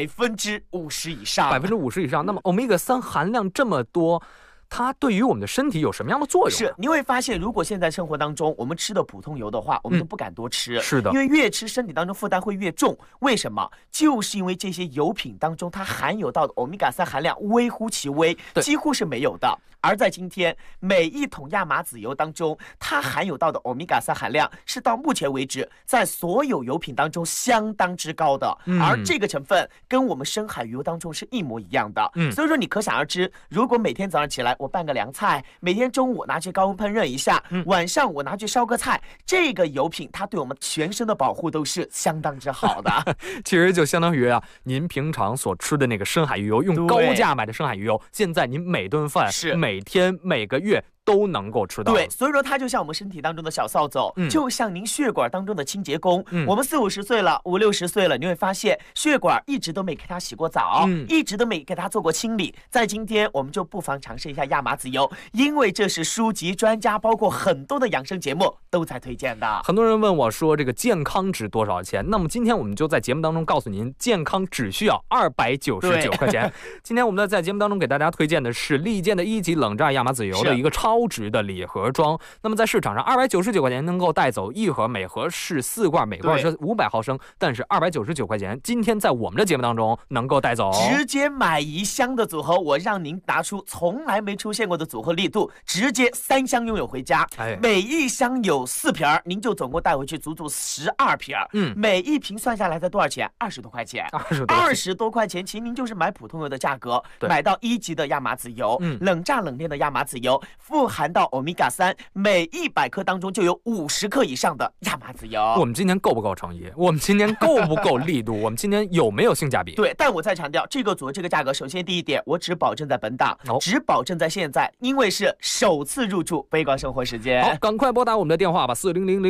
50%以上。 50%以上，那么欧米伽3含量这么多，它对于我们的身体有什么样的作用？ 是，你会发现，如果现在生活当中我们吃的普通油的话，我们都不敢多吃。 是的， 因为越吃身体当中负担会越重。为什么？就是因为这些油品当中它含有到的欧米伽3含量微乎其微，几乎是没有的。而在今天，每一桶亚麻籽油当中，它含有到的欧米伽3含量是到目前为止在所有油品当中相当之高的，而这个成分跟我们深海鱼油当中是一模一样的。所以说你可想而知，如果每天早上起来我拌个凉菜，每天中午拿去高温烹饪一下，晚上我拿去烧个菜，这个油品它对我们全身的保护都是相当之好的。 其实就相当于啊，您平常所吃的那个深海鱼油，用高价买的深海鱼油，现在您每顿饭每天每个月都能够吃到。 对，所以说它就像我们身体当中的小扫帚，就像您血管当中的清洁工。我们40、50岁了，50、60岁了，你会发现血管一直都没给它洗过澡，一直都没给它做过清理。在今天，我们就不妨尝试一下亚麻籽油，因为这是书籍、专家，包括很多的养生节目都在推荐的。 很多人问我说，这个健康值多少钱？那么今天我们就在节目当中告诉您，健康只需要299块钱。今天我们在节目当中给大家推荐的是利剑的1级冷榨亚麻籽油的一个超值的礼盒装。那么在市场上299块钱能够带走一盒，每盒是4罐，每罐是500毫升，但是299块钱今天在我们的节目当中能够带走， 直接买1箱的组合，我让您拿出从来没出现过的组合力度，直接3箱拥有回家。每一箱有4瓶，您就总共带回去足足12瓶。每一瓶算下来才多少钱？20多块钱。20多块钱，其实您就是买普通油的价格，买到1级的亚麻籽油，冷榨冷炼的亚麻籽油，富含到欧米伽3，每100克当中就有50克以上的亚麻籽油。 我们今天够不够诚意？我们今天够不够力度？我们今天有没有性价比？ 对，但我再强调，这个组合这个价格，首先第一点，我只保证在本档，只保证在现在，因为是首次入驻北广生活时间。 好，赶快拨打我们的电话吧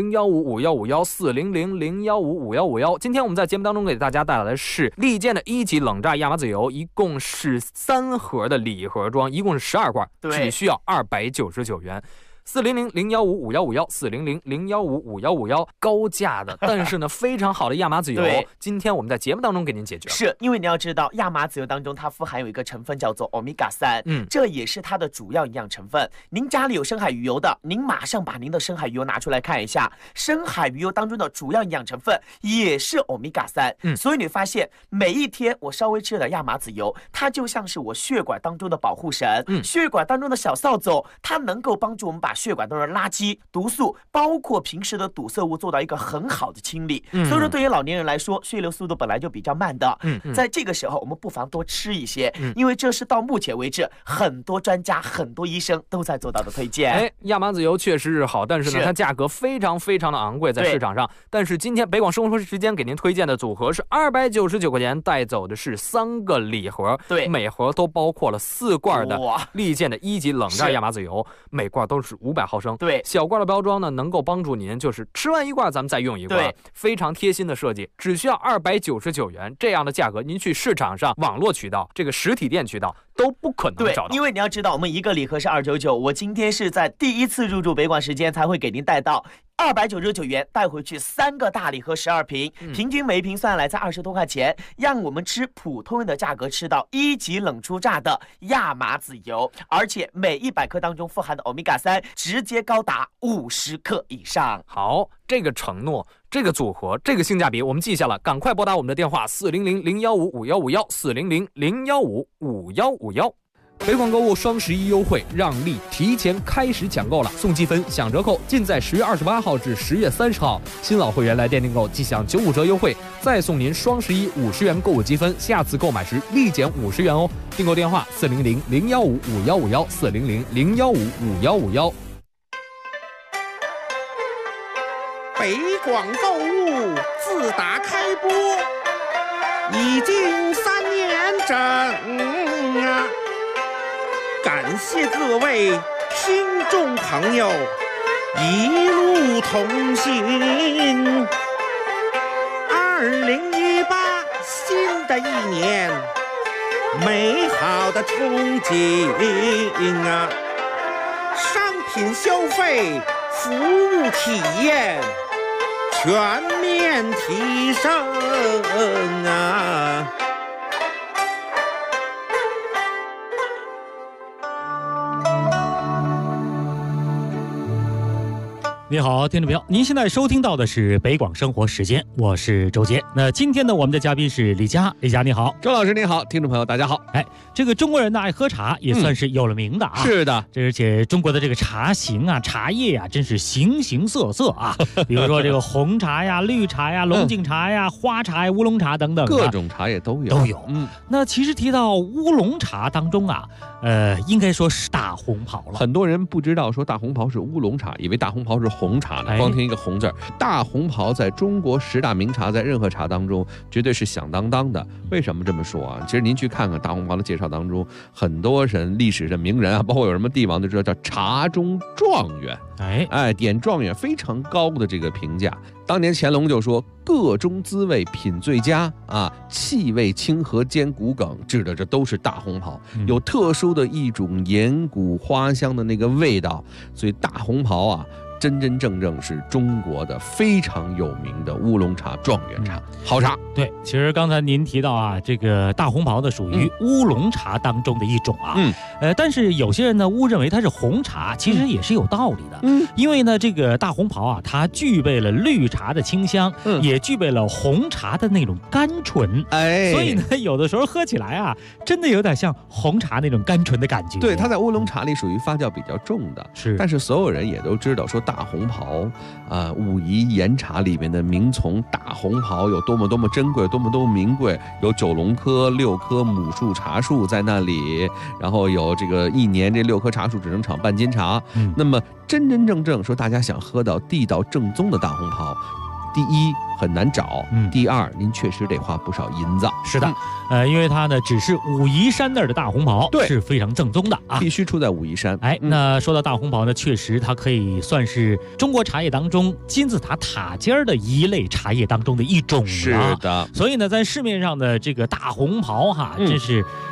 ，400-015-5151，400-015-5151。今天我们在节目当中给大家带来的是利剑的1级冷榨亚麻籽油，一共是3盒的礼盒装，一共是12罐，只需要299元。 400-015-5151，400-015-5151，高价的，但是呢非常好的亚麻籽油，今天我们在节目当中给您解决了。 是因为你要知道，亚麻籽油当中它富含有一个成分叫做欧米伽3，这也是它的主要营养成分。您家里有深海鱼油的，您马上把您的深海鱼油拿出来看一下，深海鱼油当中的主要营养成分也是欧米伽3。所以你发现每一天我稍微吃点亚麻籽油，它就像是我血管当中的保护神，血管当中的小扫帚，它能够帮助我们把血管当中的垃圾、毒素，包括平时的堵塞物做到一个很好的清理。所以说对于老年人来说，血流速度本来就比较慢的，在这个时候我们不妨多吃一些，因为这是到目前为止很多专家、很多医生都在做到的推荐。 亚麻籽油确实是好，但是呢它价格非常非常的昂贵在市场上。但是今天北广生活时间给您推荐的组合是299块钱，带走的是3个礼盒，每盒都包括了4罐的利健的1级冷榨亚麻籽油，每罐都是500毫升。小罐的包装呢，能够帮助您就是吃完1罐咱们再用1罐，非常贴心的设计，只需要299元，这样的价格您去市场上网络渠道、这个实体店渠道都不可能找到。 因为你要知道，我们一个礼盒是299，我今天是在第一次入驻北广时间才会给您带到299元，带回去3个大礼盒12瓶，平均每一瓶算下来在20多块钱，让我们吃普通人的价格吃到1级冷出榨的亚麻籽油，而且每100克当中富含的欧米伽3直接高达50克以上。 好，这个承诺，这个组合，这个性价比我们记下了，赶快拨打我们的电话400-015-5151，400-015-5151。北广购物双11优惠让利提前开始抢购了，送积分享折扣尽在10月28号至10月30号。新老会员来店订购即享95折优惠，再送您双11 50元购物积分，下次购买时立减50元哦。订购电话400-015-5151，400-015-5151。 北广购物自打开播已经3年整啊！感谢各位听众朋友一路同行。2018新的一年，美好的憧憬啊！商品消费、服务体验全面提升啊！ 你好，听众朋友，您现在收听到的是北广生活时间，我是周杰。那今天呢，我们的嘉宾是李佳，李佳你好， 周老师你好，听众朋友大家好。 这个中国人呢爱喝茶，也算是有了名的啊。 是的， 而且中国的这个茶型啊、茶叶啊，真是形形色色啊。比如说这个红茶呀、绿茶呀、龙井茶呀、花茶呀、乌龙茶等等， 各种茶叶都有。 那其实提到乌龙茶当中啊，应该说是大红袍了。 很多人不知道说大红袍是乌龙茶，以为大红袍是红茶呢，光听一个红字儿。大红袍在中国10大名茶，在任何茶当中绝对是响当当的。为什么这么说啊？其实您去看看大红袍的介绍当中，很多人历史上名人啊，包括有什么帝王都知道叫茶中状元。点状元非常高的这个评价。当年乾隆就说个中滋味品最佳啊，气味清和兼骨梗，指的这都是大红袍，有特殊的一种岩谷花香的那个味道，所以大红袍啊真真正正是中国的非常有名的乌龙茶、状元茶，好茶。 对，其实刚才您提到啊，这个大红袍呢属于乌龙茶当中的一种啊，但是有些人呢误认为它是红茶，其实也是有道理的。因为呢这个大红袍啊，它具备了绿茶的清香，也具备了红茶的那种甘醇，所以呢有的时候喝起来啊，真的有点像红茶那种甘醇的感觉。 对，它在乌龙茶里属于发酵比较重的，但是所有人也都知道说大红袍武夷岩茶里面的名丛大红袍有多么多么珍贵，多么多么名贵，有9龙科6棵母树茶树在那里，然后有这个1年这6棵茶树只能产半斤茶。那么真真正正说大家想喝到地道正宗的大红袍，第一很难找，第二您确实得花不少银子。 是的，因为它呢只是武夷山那儿的大红袍，是非常正宗的啊， 必须出在武夷山。 那说到大红袍呢，确实它可以算是中国茶叶当中金字塔塔尖的一类茶叶当中的一种。 是的， 所以呢，在市面上的这个大红袍哈，真是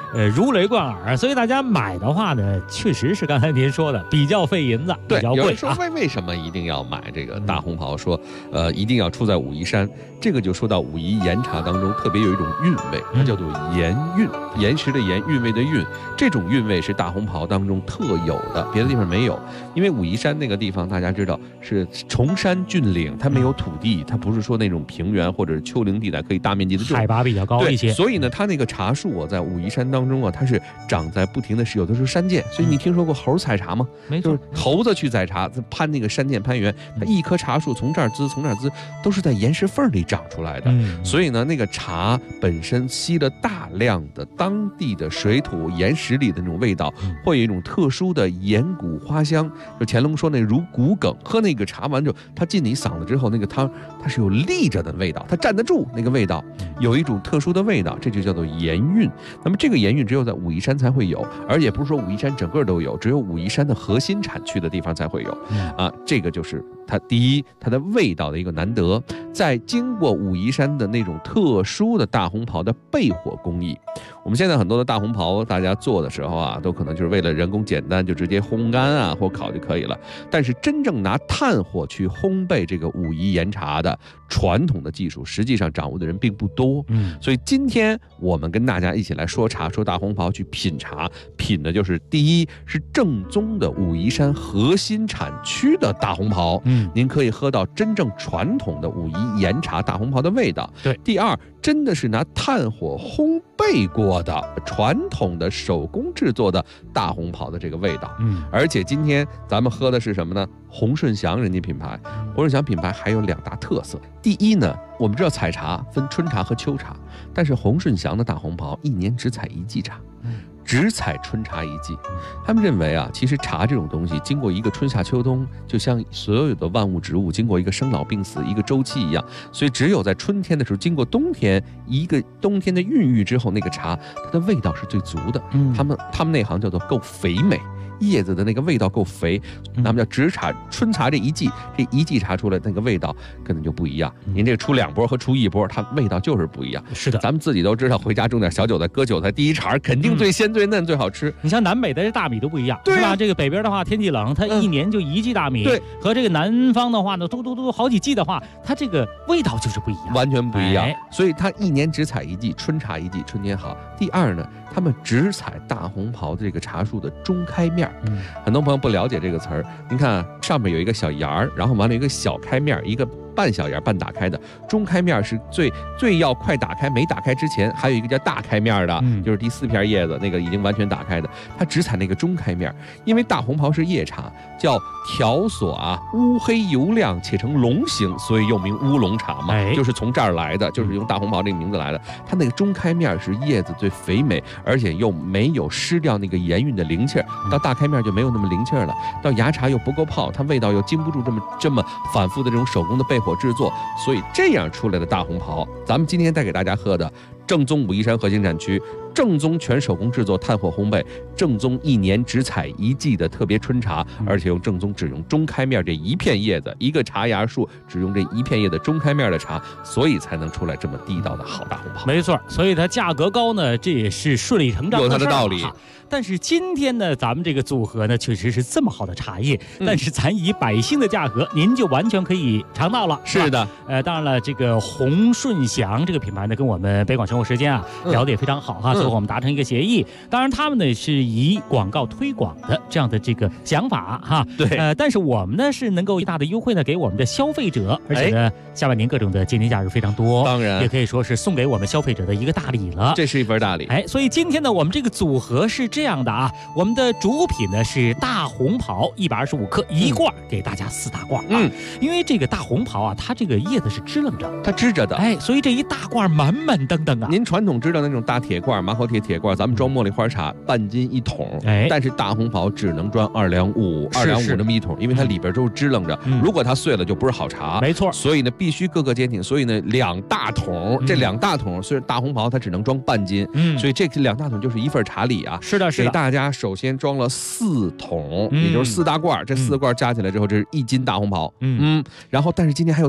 如雷贯耳，所以大家买的话呢，确实是刚才您说的比较费银子，比较贵。 有人说为什么一定要买这个大红袍？说一定要出在武夷山，这个就说到武夷岩茶当中特别有一种韵味，它叫做岩韵，岩石的岩，韵味的韵。这种韵味是大红袍当中特有的，别的地方没有。因为武夷山那个地方大家知道是崇山峻岭，它没有土地，它不是说那种平原或者是丘陵地带可以大面积的种， 海拔比较高一些。 所以呢，它那个茶树在武夷山当中它是长在不停的有的是山涧，所以你听说过猴采茶吗？ 没错， 就是猴子去采茶，攀那个山涧攀援，它一棵茶树从这儿滋从这儿滋，都是在岩石缝里长出来的。所以呢，那个茶本身吸了大量的当地的水土岩石里的那种味道，会有一种特殊的岩谷花香。就乾隆说那如骨梗，喝那个茶完之后，它进你嗓子之后，那个汤它是有立着的味道，它站得住那个味道，有一种特殊的味道，这就叫做岩韵。那么这个岩韵只有在武夷山才会有，而也不是说武夷山整个都有，只有武夷山的核心产区的地方才会有。这个就是它第一，它的味道的一个难得，在经过武夷山的那种特殊的大红袍的焙火工艺。我们现在很多的大红袍，大家做的时候都可能就是为了人工简单，就直接烘干或烤就可以了。但是真正拿炭火去烘焙这个武夷岩茶的传统的技术，实际上掌握的人并不多。所以今天我们跟大家一起来说茶，说大红袍，去品茶，品的就是第一是正宗的武夷山核心产区的大红袍，您可以喝到真正传统的武夷岩茶大红袍的味道。 对， 第二真的是拿炭火烘焙过的传统的手工制作的大红袍的这个味道。而且今天咱们喝的是什么呢？洪顺祥人家品牌，洪顺祥品牌还有2大特色。第一呢，我们知道采茶分春茶和秋茶，但是洪顺祥的大红袍1年只采1季茶，只采春茶1季。他们认为其实茶这种东西经过一个春夏秋冬，就像所有的万物植物经过一个生老病死一个周期一样，所以只有在春天的时候，经过冬天一个冬天的孕育之后，那个茶它的味道是最足的。他们那行叫做够肥美，叶子的那个味道够肥，那么叫直茶春茶这一季茶出来那个味道根本就不一样。您这出2波和出1波，它味道就是不一样。 是的， 咱们自己都知道，回家种点小韭菜，割韭菜第一茬肯定最鲜最嫩最好吃。 你像南北的这大米都不一样， 对是吧？这个北边的话天气冷，它1年就1季大米，对，和这个南方的话呢，都好几季的话，它这个味道就是不一样， 完全不一样。所以它1年只采1季，春茶1季，春天好。第二呢，他们只采大红袍的这个茶树的中开面。很多朋友不了解这个词儿，您看上面有一个小芽儿，然后完了一个小开面，一个半小芽半打开的，中开面是最要快打开，没打开之前还有一个叫大开面的，就是第4片叶子那个已经完全打开的，它只采那个中开面。因为大红袍是叶茶，叫条索乌黑油亮且成龙形，所以又名乌龙茶嘛，就是从这儿来的，就是用大红袍这个名字来的。它那个中开面是叶子最肥美，而且又没有失掉那个岩韵的灵气儿，到大开面就没有那么灵气儿了，到芽茶又不够泡，它味道又经不住这么反复的这种手工的焙火制作，所以这样出来的大红袍，咱们今天带给大家喝的正宗武夷山核心产区，正宗全手工制作炭火烘焙，正宗1年只采1季的特别春茶，而且用正宗只用中开面这一片叶子，一个茶芽树只用这一片叶子中开面的茶，所以才能出来这么地道的好大红袍。 没错，所以它价格高呢，这也是顺理成章的， 有它的道理。 但是今天呢，咱们这个组合呢，确实是这么好的茶叶，但是咱以百姓的价格，您就完全可以尝到了。 是的， 当然了，这个洪顺祥这个品牌呢，跟我们北广生活时间聊得也非常好最后我们达成一个协议。当然，他们呢是以广告推广的这样的这个想法对， 但是我们呢是能够大的优惠呢给我们的消费者，而且呢，下半年各种的节年假日非常多， 当然也可以说是送给我们消费者的一个大礼了。 这是一份大礼。 所以今天呢，我们这个组合是这样的我们的主品呢是大红袍125克一罐，给大家4大罐因为这个大红袍它这个叶子是支棱着， 它支着的， 所以这一大罐满满登登您传统知道那种大铁罐，马口铁罐，咱们装茉莉花茶半斤1桶，但是大红袍只能装2两5那么1桶，因为它里边都是支棱着，如果它碎了就不是好茶。 没错， 所以呢必须各个坚挺，所以呢2大桶，这2大桶虽然大红袍它只能装半斤，所以这2大桶就是一份茶礼是的， 给大家首先装了4桶，也就是4大罐，这4罐加起来之后，这是1斤大红袍。然后但是今天还有赠品，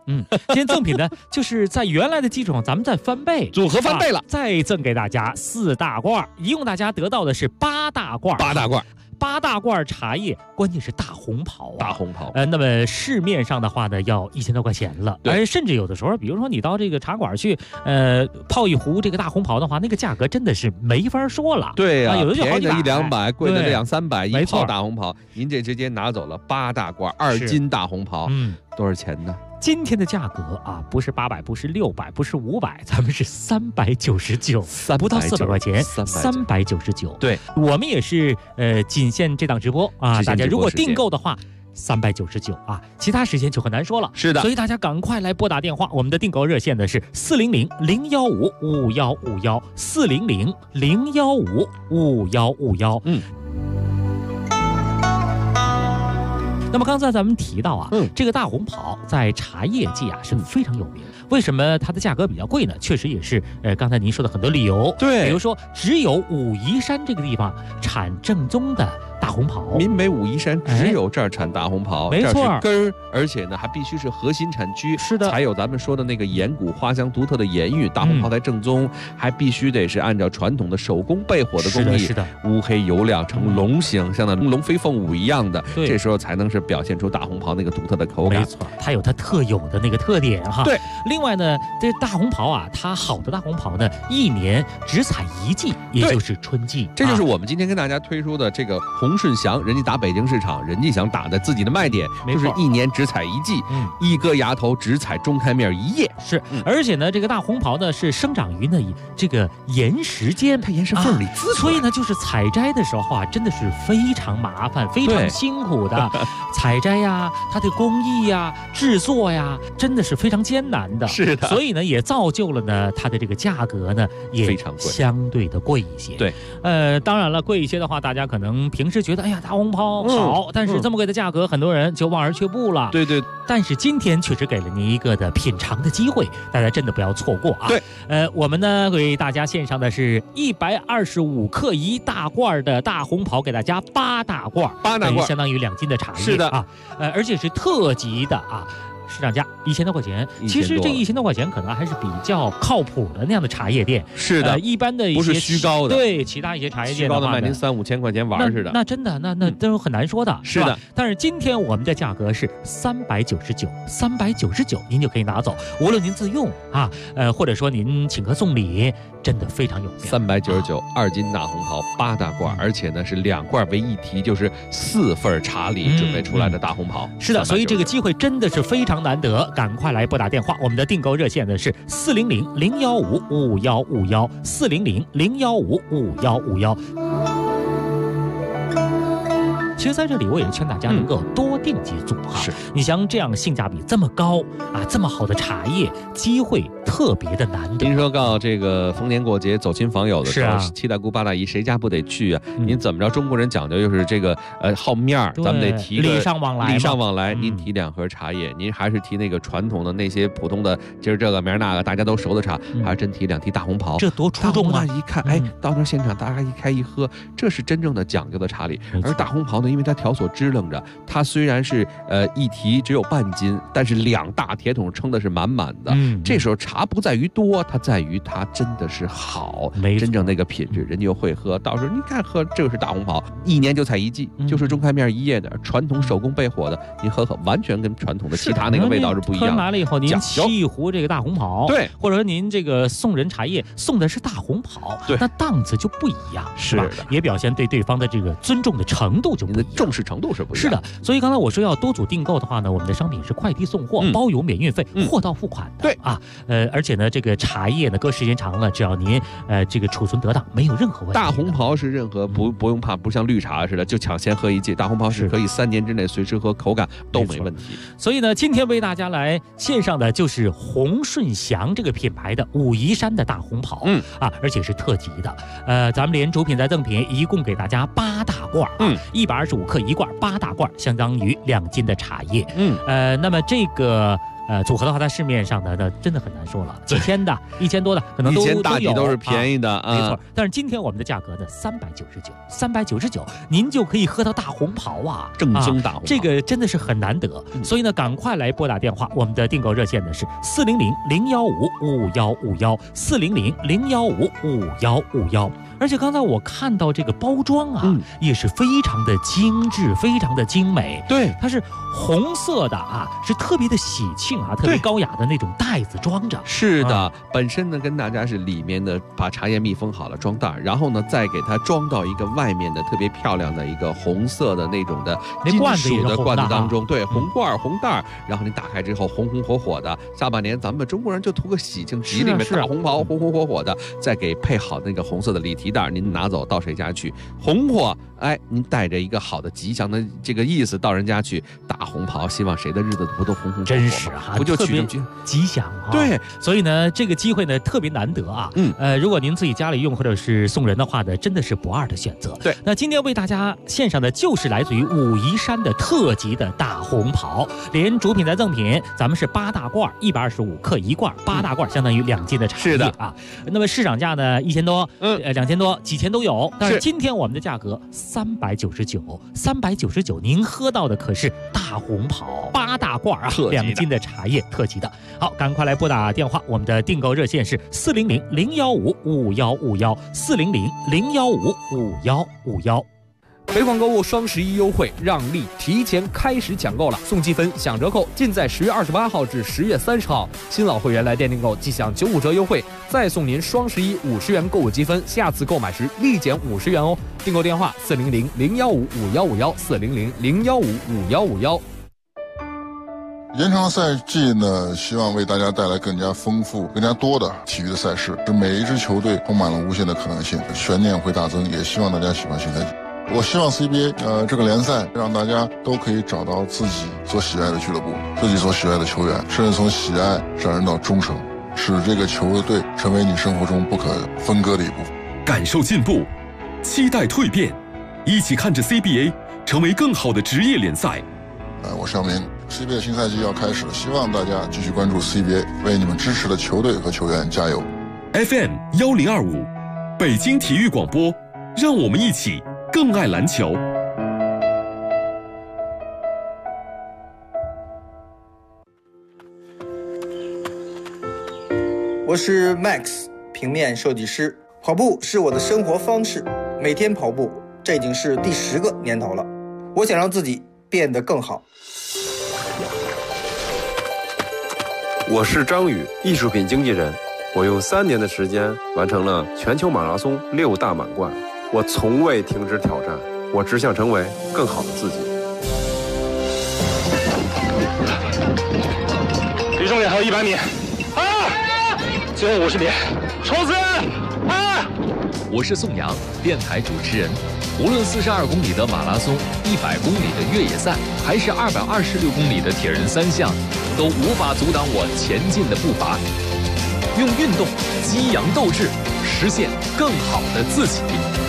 今天赠品呢，就是在原来的基础上，咱们再翻倍， 组合翻倍了， 再赠给大家4大罐，一共大家得到的是8大罐。8大罐茶叶，关键是大红袍大红袍。 那么市面上的话呢，要1000多块钱了。而甚至有的时候，比如说你到这个茶馆去，泡一壶这个大红袍的话，那个价格真的是没法说了。 对呀， 有的就好几百 100-200，贵的200-300一泡大红袍。您这直接拿走了8大罐2斤大红袍，多少钱呢？ 今天的价格啊，不是800，不是600，不是500，咱们是399，不到400块钱，399。 对， 我们也是仅限这档直播啊，大家如果订购的话，399啊，其他时间就很难说了。 是的， 所以大家赶快来拨打电话，我们的订购热线呢是400-015-5151，400-015-5151。那么刚才咱们提到啊，这个大红袍在茶叶界啊是非常有名。为什么它的价格比较贵呢？确实也是刚才您说的很多理由。 对， 比如说只有武夷山这个地方产正宗的大红袍， 闽北武夷山只有这儿产大红袍， 没错， 这是根儿，而且呢还必须是核心产区， 是的， 才有咱们说的那个岩谷花香独特的岩玉大红袍才正宗，还必须得是按照传统的手工焙火的工艺， 是的， 乌黑油亮成龙形，像那龙飞凤舞一样的， 这时候才能是表现出大红袍那个独特的口感。 没错，它有它特有的那个特点哈。 对， 另外呢，这大红袍啊，它好的大红袍呢，一年只采1季，也就是春季。 这就是我们今天跟大家推出的这个鸿顺祥，人家打北京市场，人家想打在自己的卖点，就是一年只采1季，一割芽头只采中开面1叶。 是，而且呢，这个大红袍呢是生长于呢这个岩石间， 它岩石缝里滋出来， 所以呢，就是采摘的时候啊，真的是非常麻烦、非常辛苦的采摘呀，它的工艺呀、制作呀，真的是非常艰难的。 是的， 所以呢，也造就了呢它的这个价格呢也非常贵， 相对的贵一些。 对， 当然了，贵一些的话，大家可能平时觉得，哎呀，大红袍好，但是这么贵的价格，很多人就望而却步了。 对对， 但是今天确实给了您一个的品尝的机会，大家真的不要错过啊！ 对， 我们呢为大家献上的是125克1大罐的大红袍，给大家8大罐 ，8大罐相当于2斤的茶叶。 是的啊，而且是特级的啊。市场价1000多块钱，其实这1000多块钱可能还是比较靠谱的那样的茶叶店。 是的， 一般的一些不是虚高的， 对其他一些茶叶店的话， 虚高的卖您3-5千块钱玩似的。 那真的那都很难说的， 是的。 但是今天我们的价格是399，您就可以拿走，无论您自用啊，或者说您请客送礼，真的非常有面。 399 2斤大红袍8大罐，而且呢是2罐为一提，就是4份茶礼准备出来的大红袍。 是的，所以这个机会真的是非常难得，赶快来拨打电话，我们的订购热线呢是400-015-5151，400-015-5151。其实在这里我也劝大家能够多订几组哈。 是， 你像这样性价比这么高啊，这么好的茶叶，机会特别的难得。 您说到这个逢年过节走亲访友的时候， 是啊七大姑八大姨谁家不得去啊？您怎么着？中国人讲究就是这个好面儿，咱们得提个礼尚往来。 礼尚往来，您提2盒茶叶，您还是提那个传统的那些普通的，今儿这个明儿那个大家都熟的茶，还是真提2提大红袍？ 这多出众啊！ 一看，哎，到那现场大家一开一喝，这是真正的讲究的茶礼。而大红袍呢，因为它条索支棱着，它虽然是一提只有半斤，但是2大铁桶撑的是满满的。这时候茶不在于多，它在于它真的是好，真正那个品质，人家又会喝。到时候你看喝，这个是大红袍，一年就采1季，就是中开面1叶的传统手工焙火的，您喝喝，完全跟传统的其他那个味道是不一样的。 喝来了以后，您沏一壶这个大红袍， 对， 或者说您这个送人茶叶送的是大红袍， 对， 那档次就不一样，是吧？也表现对对方的这个尊重的程度就不一样， 重视程度是不一样。 是的，所以刚才我说要多组订购的话呢，我们的商品是快递送货，包邮免运费，货到付款的。 对啊，而且呢，这个茶叶呢，搁时间长了，只要您这个储存得当，没有任何问题。 大红袍是任何不用怕，不像绿茶似的就抢先喝1季，大红袍是可以3年之内随时喝，口感都没问题。 所以呢，今天为大家来献上的就是鸿顺祥这个品牌的武夷山的大红袍，而且是特级的。咱们连主品带赠品，一共给大家8大罐，125克1罐，8大罐，相当于2斤的茶叶。那么这个组合的话，在市面上的那真的很难说了，几千的、1000多的，可能都有， 大抵都是便宜的没错。但是今天我们的价格呢，399，您就可以喝到大红袍啊， 正宗大红袍， 这个真的是很难得。所以呢，赶快来拨打电话，我们的订购热线呢是400-015-5151，400-015-5151。而且刚才我看到这个包装啊，也是非常的精致，非常的精美。 对， 它是红色的啊，是特别的喜庆啊，特别高雅的那种袋子装着。 是的，本身呢跟大家是里面的把茶叶密封好了装袋，然后呢再给它装到一个外面的特别漂亮的一个红色的那种的金属的罐子当中。对，红罐红袋，然后你打开之后红红火火的。下半年咱们中国人就图个喜庆吉利，大红袍红红火火的，再给配好那个红色的礼提袋，您拿走到谁家去红火，哎，您带着一个好的吉祥的这个意思到人家去打红袍，希望谁的日子不都红红火火？ 真是啊， 不就特别吉祥啊？ 对， 所以呢，这个机会呢特别难得啊。如果您自己家里用或者是送人的话呢，真的是不二的选择。 对， 那今天为大家献上的就是来自于武夷山的特级的大红袍，连主品带赠品，咱们是8大罐，125克一罐，8大罐相当于2斤的茶叶。 是的啊。那么市场价呢1000多，2000多，几千都有。但是今天我们的价格399，您喝到的可是大红袍8大罐啊，2斤的茶叶，特级的。好，赶快来拨打电话，我们的订购热线是400-015-5151，400-015-5151。 北广购物双11优惠，让利提前开始抢购了，送积分享折扣，尽在10月28号至10月30号。新老会员来电订购即享95折优惠，再送您双11 50元购物积分，下次购买时立减50元哦。订购电话400-015-5151，400-015-5151。 延长赛季呢，希望为大家带来更加丰富、更加多的体育的赛事，使每一支球队充满了无限的可能性，悬念会大增。也希望大家喜欢新赛季。我希望 CBA 这个联赛让大家都可以找到自己所喜爱的俱乐部，自己所喜爱的球员，甚至从喜爱上升到忠诚，使这个球队成为你生活中不可分割的一部分。 感受进步，期待蜕变，一起看着 CBA 成为更好的职业联赛。 我是姚明， CBA 新赛季要开始了，希望大家继续关注 CBA， 为你们支持的球队和球员加油。 FM 1025，北京体育广播，让我们一起更爱篮球。 我是 Max， 平面设计师。跑步是我的生活方式，每天跑步，这已经是第10个年头了。我想让自己变得更好。 我是张宇，艺术品经纪人。我用3年的时间完成了全球马拉松6大满贯。我从未停止挑战，我只想成为更好的自己。 离终点还有100米，最后50米，冲刺！ 我是宋阳，电台主持人。无论42公里的马拉松、100公里的越野赛，还是226公里的铁人3项，都无法阻挡我前进的步伐。用运动激扬斗志，实现更好的自己。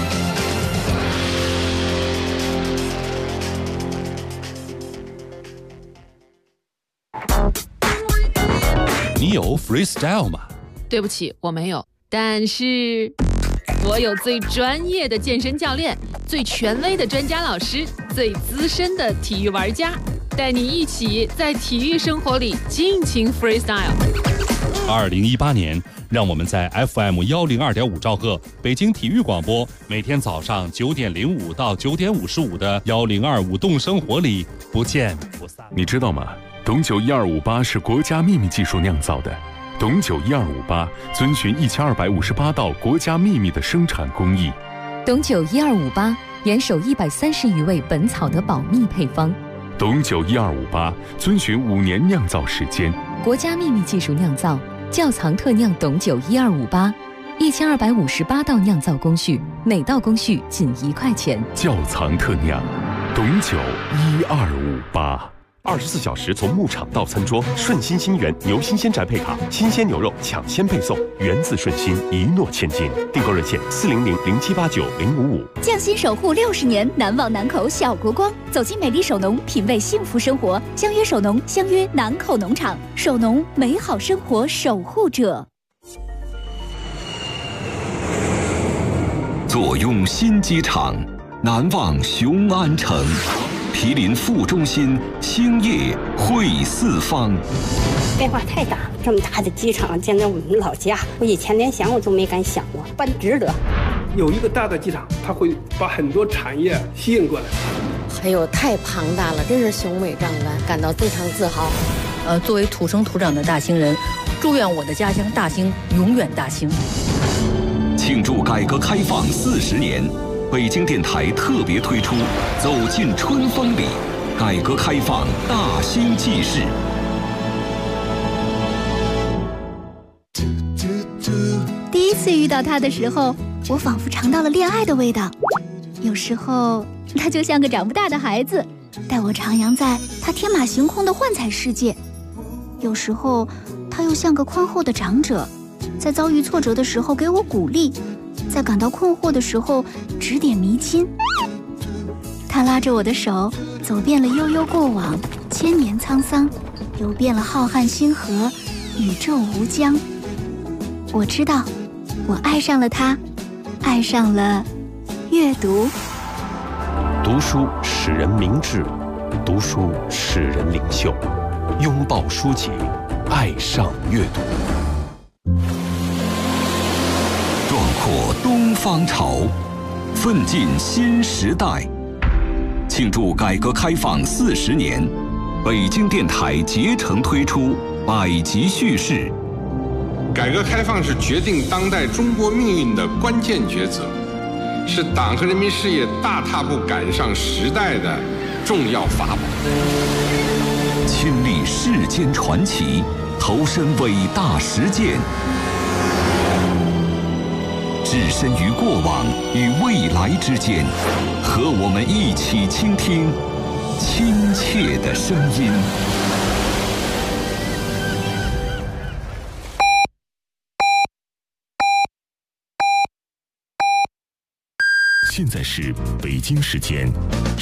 你有 freestyle 吗？ 对不起，我没有。但是我有最专业的健身教练，最权威的专家老师，最资深的体育玩家，带你一起在体育生活里尽情 freestyle。 2018年，让我们在 FM 102.5兆赫北京体育广播，每天早上9点05到9点55的1025动生活里不见不散。你知道吗？董酒12588是国家秘密技术酿造的。董酒12588遵循1258道国家秘密的生产工艺。 董酒1258严守130余味本草的保密配方。 董酒12588遵循5年酿造时间， 国家秘密技术酿造，窖藏特酿董酒1258，1258道酿造工序，每道工序仅1块钱。 窖藏特酿，董酒1258。 24小时从牧场到餐桌，顺心新源牛新鲜宅配卡，新鲜牛肉抢先配送，源自顺心，一诺千金。订购热线400-0789-055。 匠心守护60年，难忘南口小国光。走进美丽首农，品味幸福生活。相约首农，相约南口农场。首农，美好生活守护者。 坐拥新机场，难忘雄安城。毗邻副中心，兴业汇四方。 变化太大，这么大的机场建在我们老家，我以前连想我都没敢想过，办值得。 有一个大的机场，它会把很多产业吸引过来。 哎呦，太庞大了，真是雄伟壮观，感到非常自豪。 作为土生土长的大兴人，祝愿我的家乡大兴永远大兴。 庆祝改革开放40年。北京电台特别推出《走进春风里》，改革开放大兴纪事。 第一次遇到他的时候，我仿佛尝到了恋爱的味道。有时候，他就像个长不大的孩子，带我徜徉在他天马行空的幻彩世界；有时候，他又像个宽厚的长者，在遭遇挫折的时候给我鼓励。在感到困惑的时候指点迷津。他拉着我的手，走遍了悠悠过往，千年沧桑，游遍了浩瀚星河，宇宙无疆。我知道，我爱上了他，爱上了阅读。 读书使人明智，读书使人领袖。拥抱书籍，爱上阅读。 壮阔东方潮，奋进新时代。庆祝改革开放40年，北京电台竭诚推出百集叙事。 改革开放是决定当代中国命运的关键抉择，是党和人民事业大踏步赶上时代的重要法宝。 亲历世间传奇，投身伟大实践。置身于过往与未来之间，和我们一起倾听亲切的声音。 现在是北京时间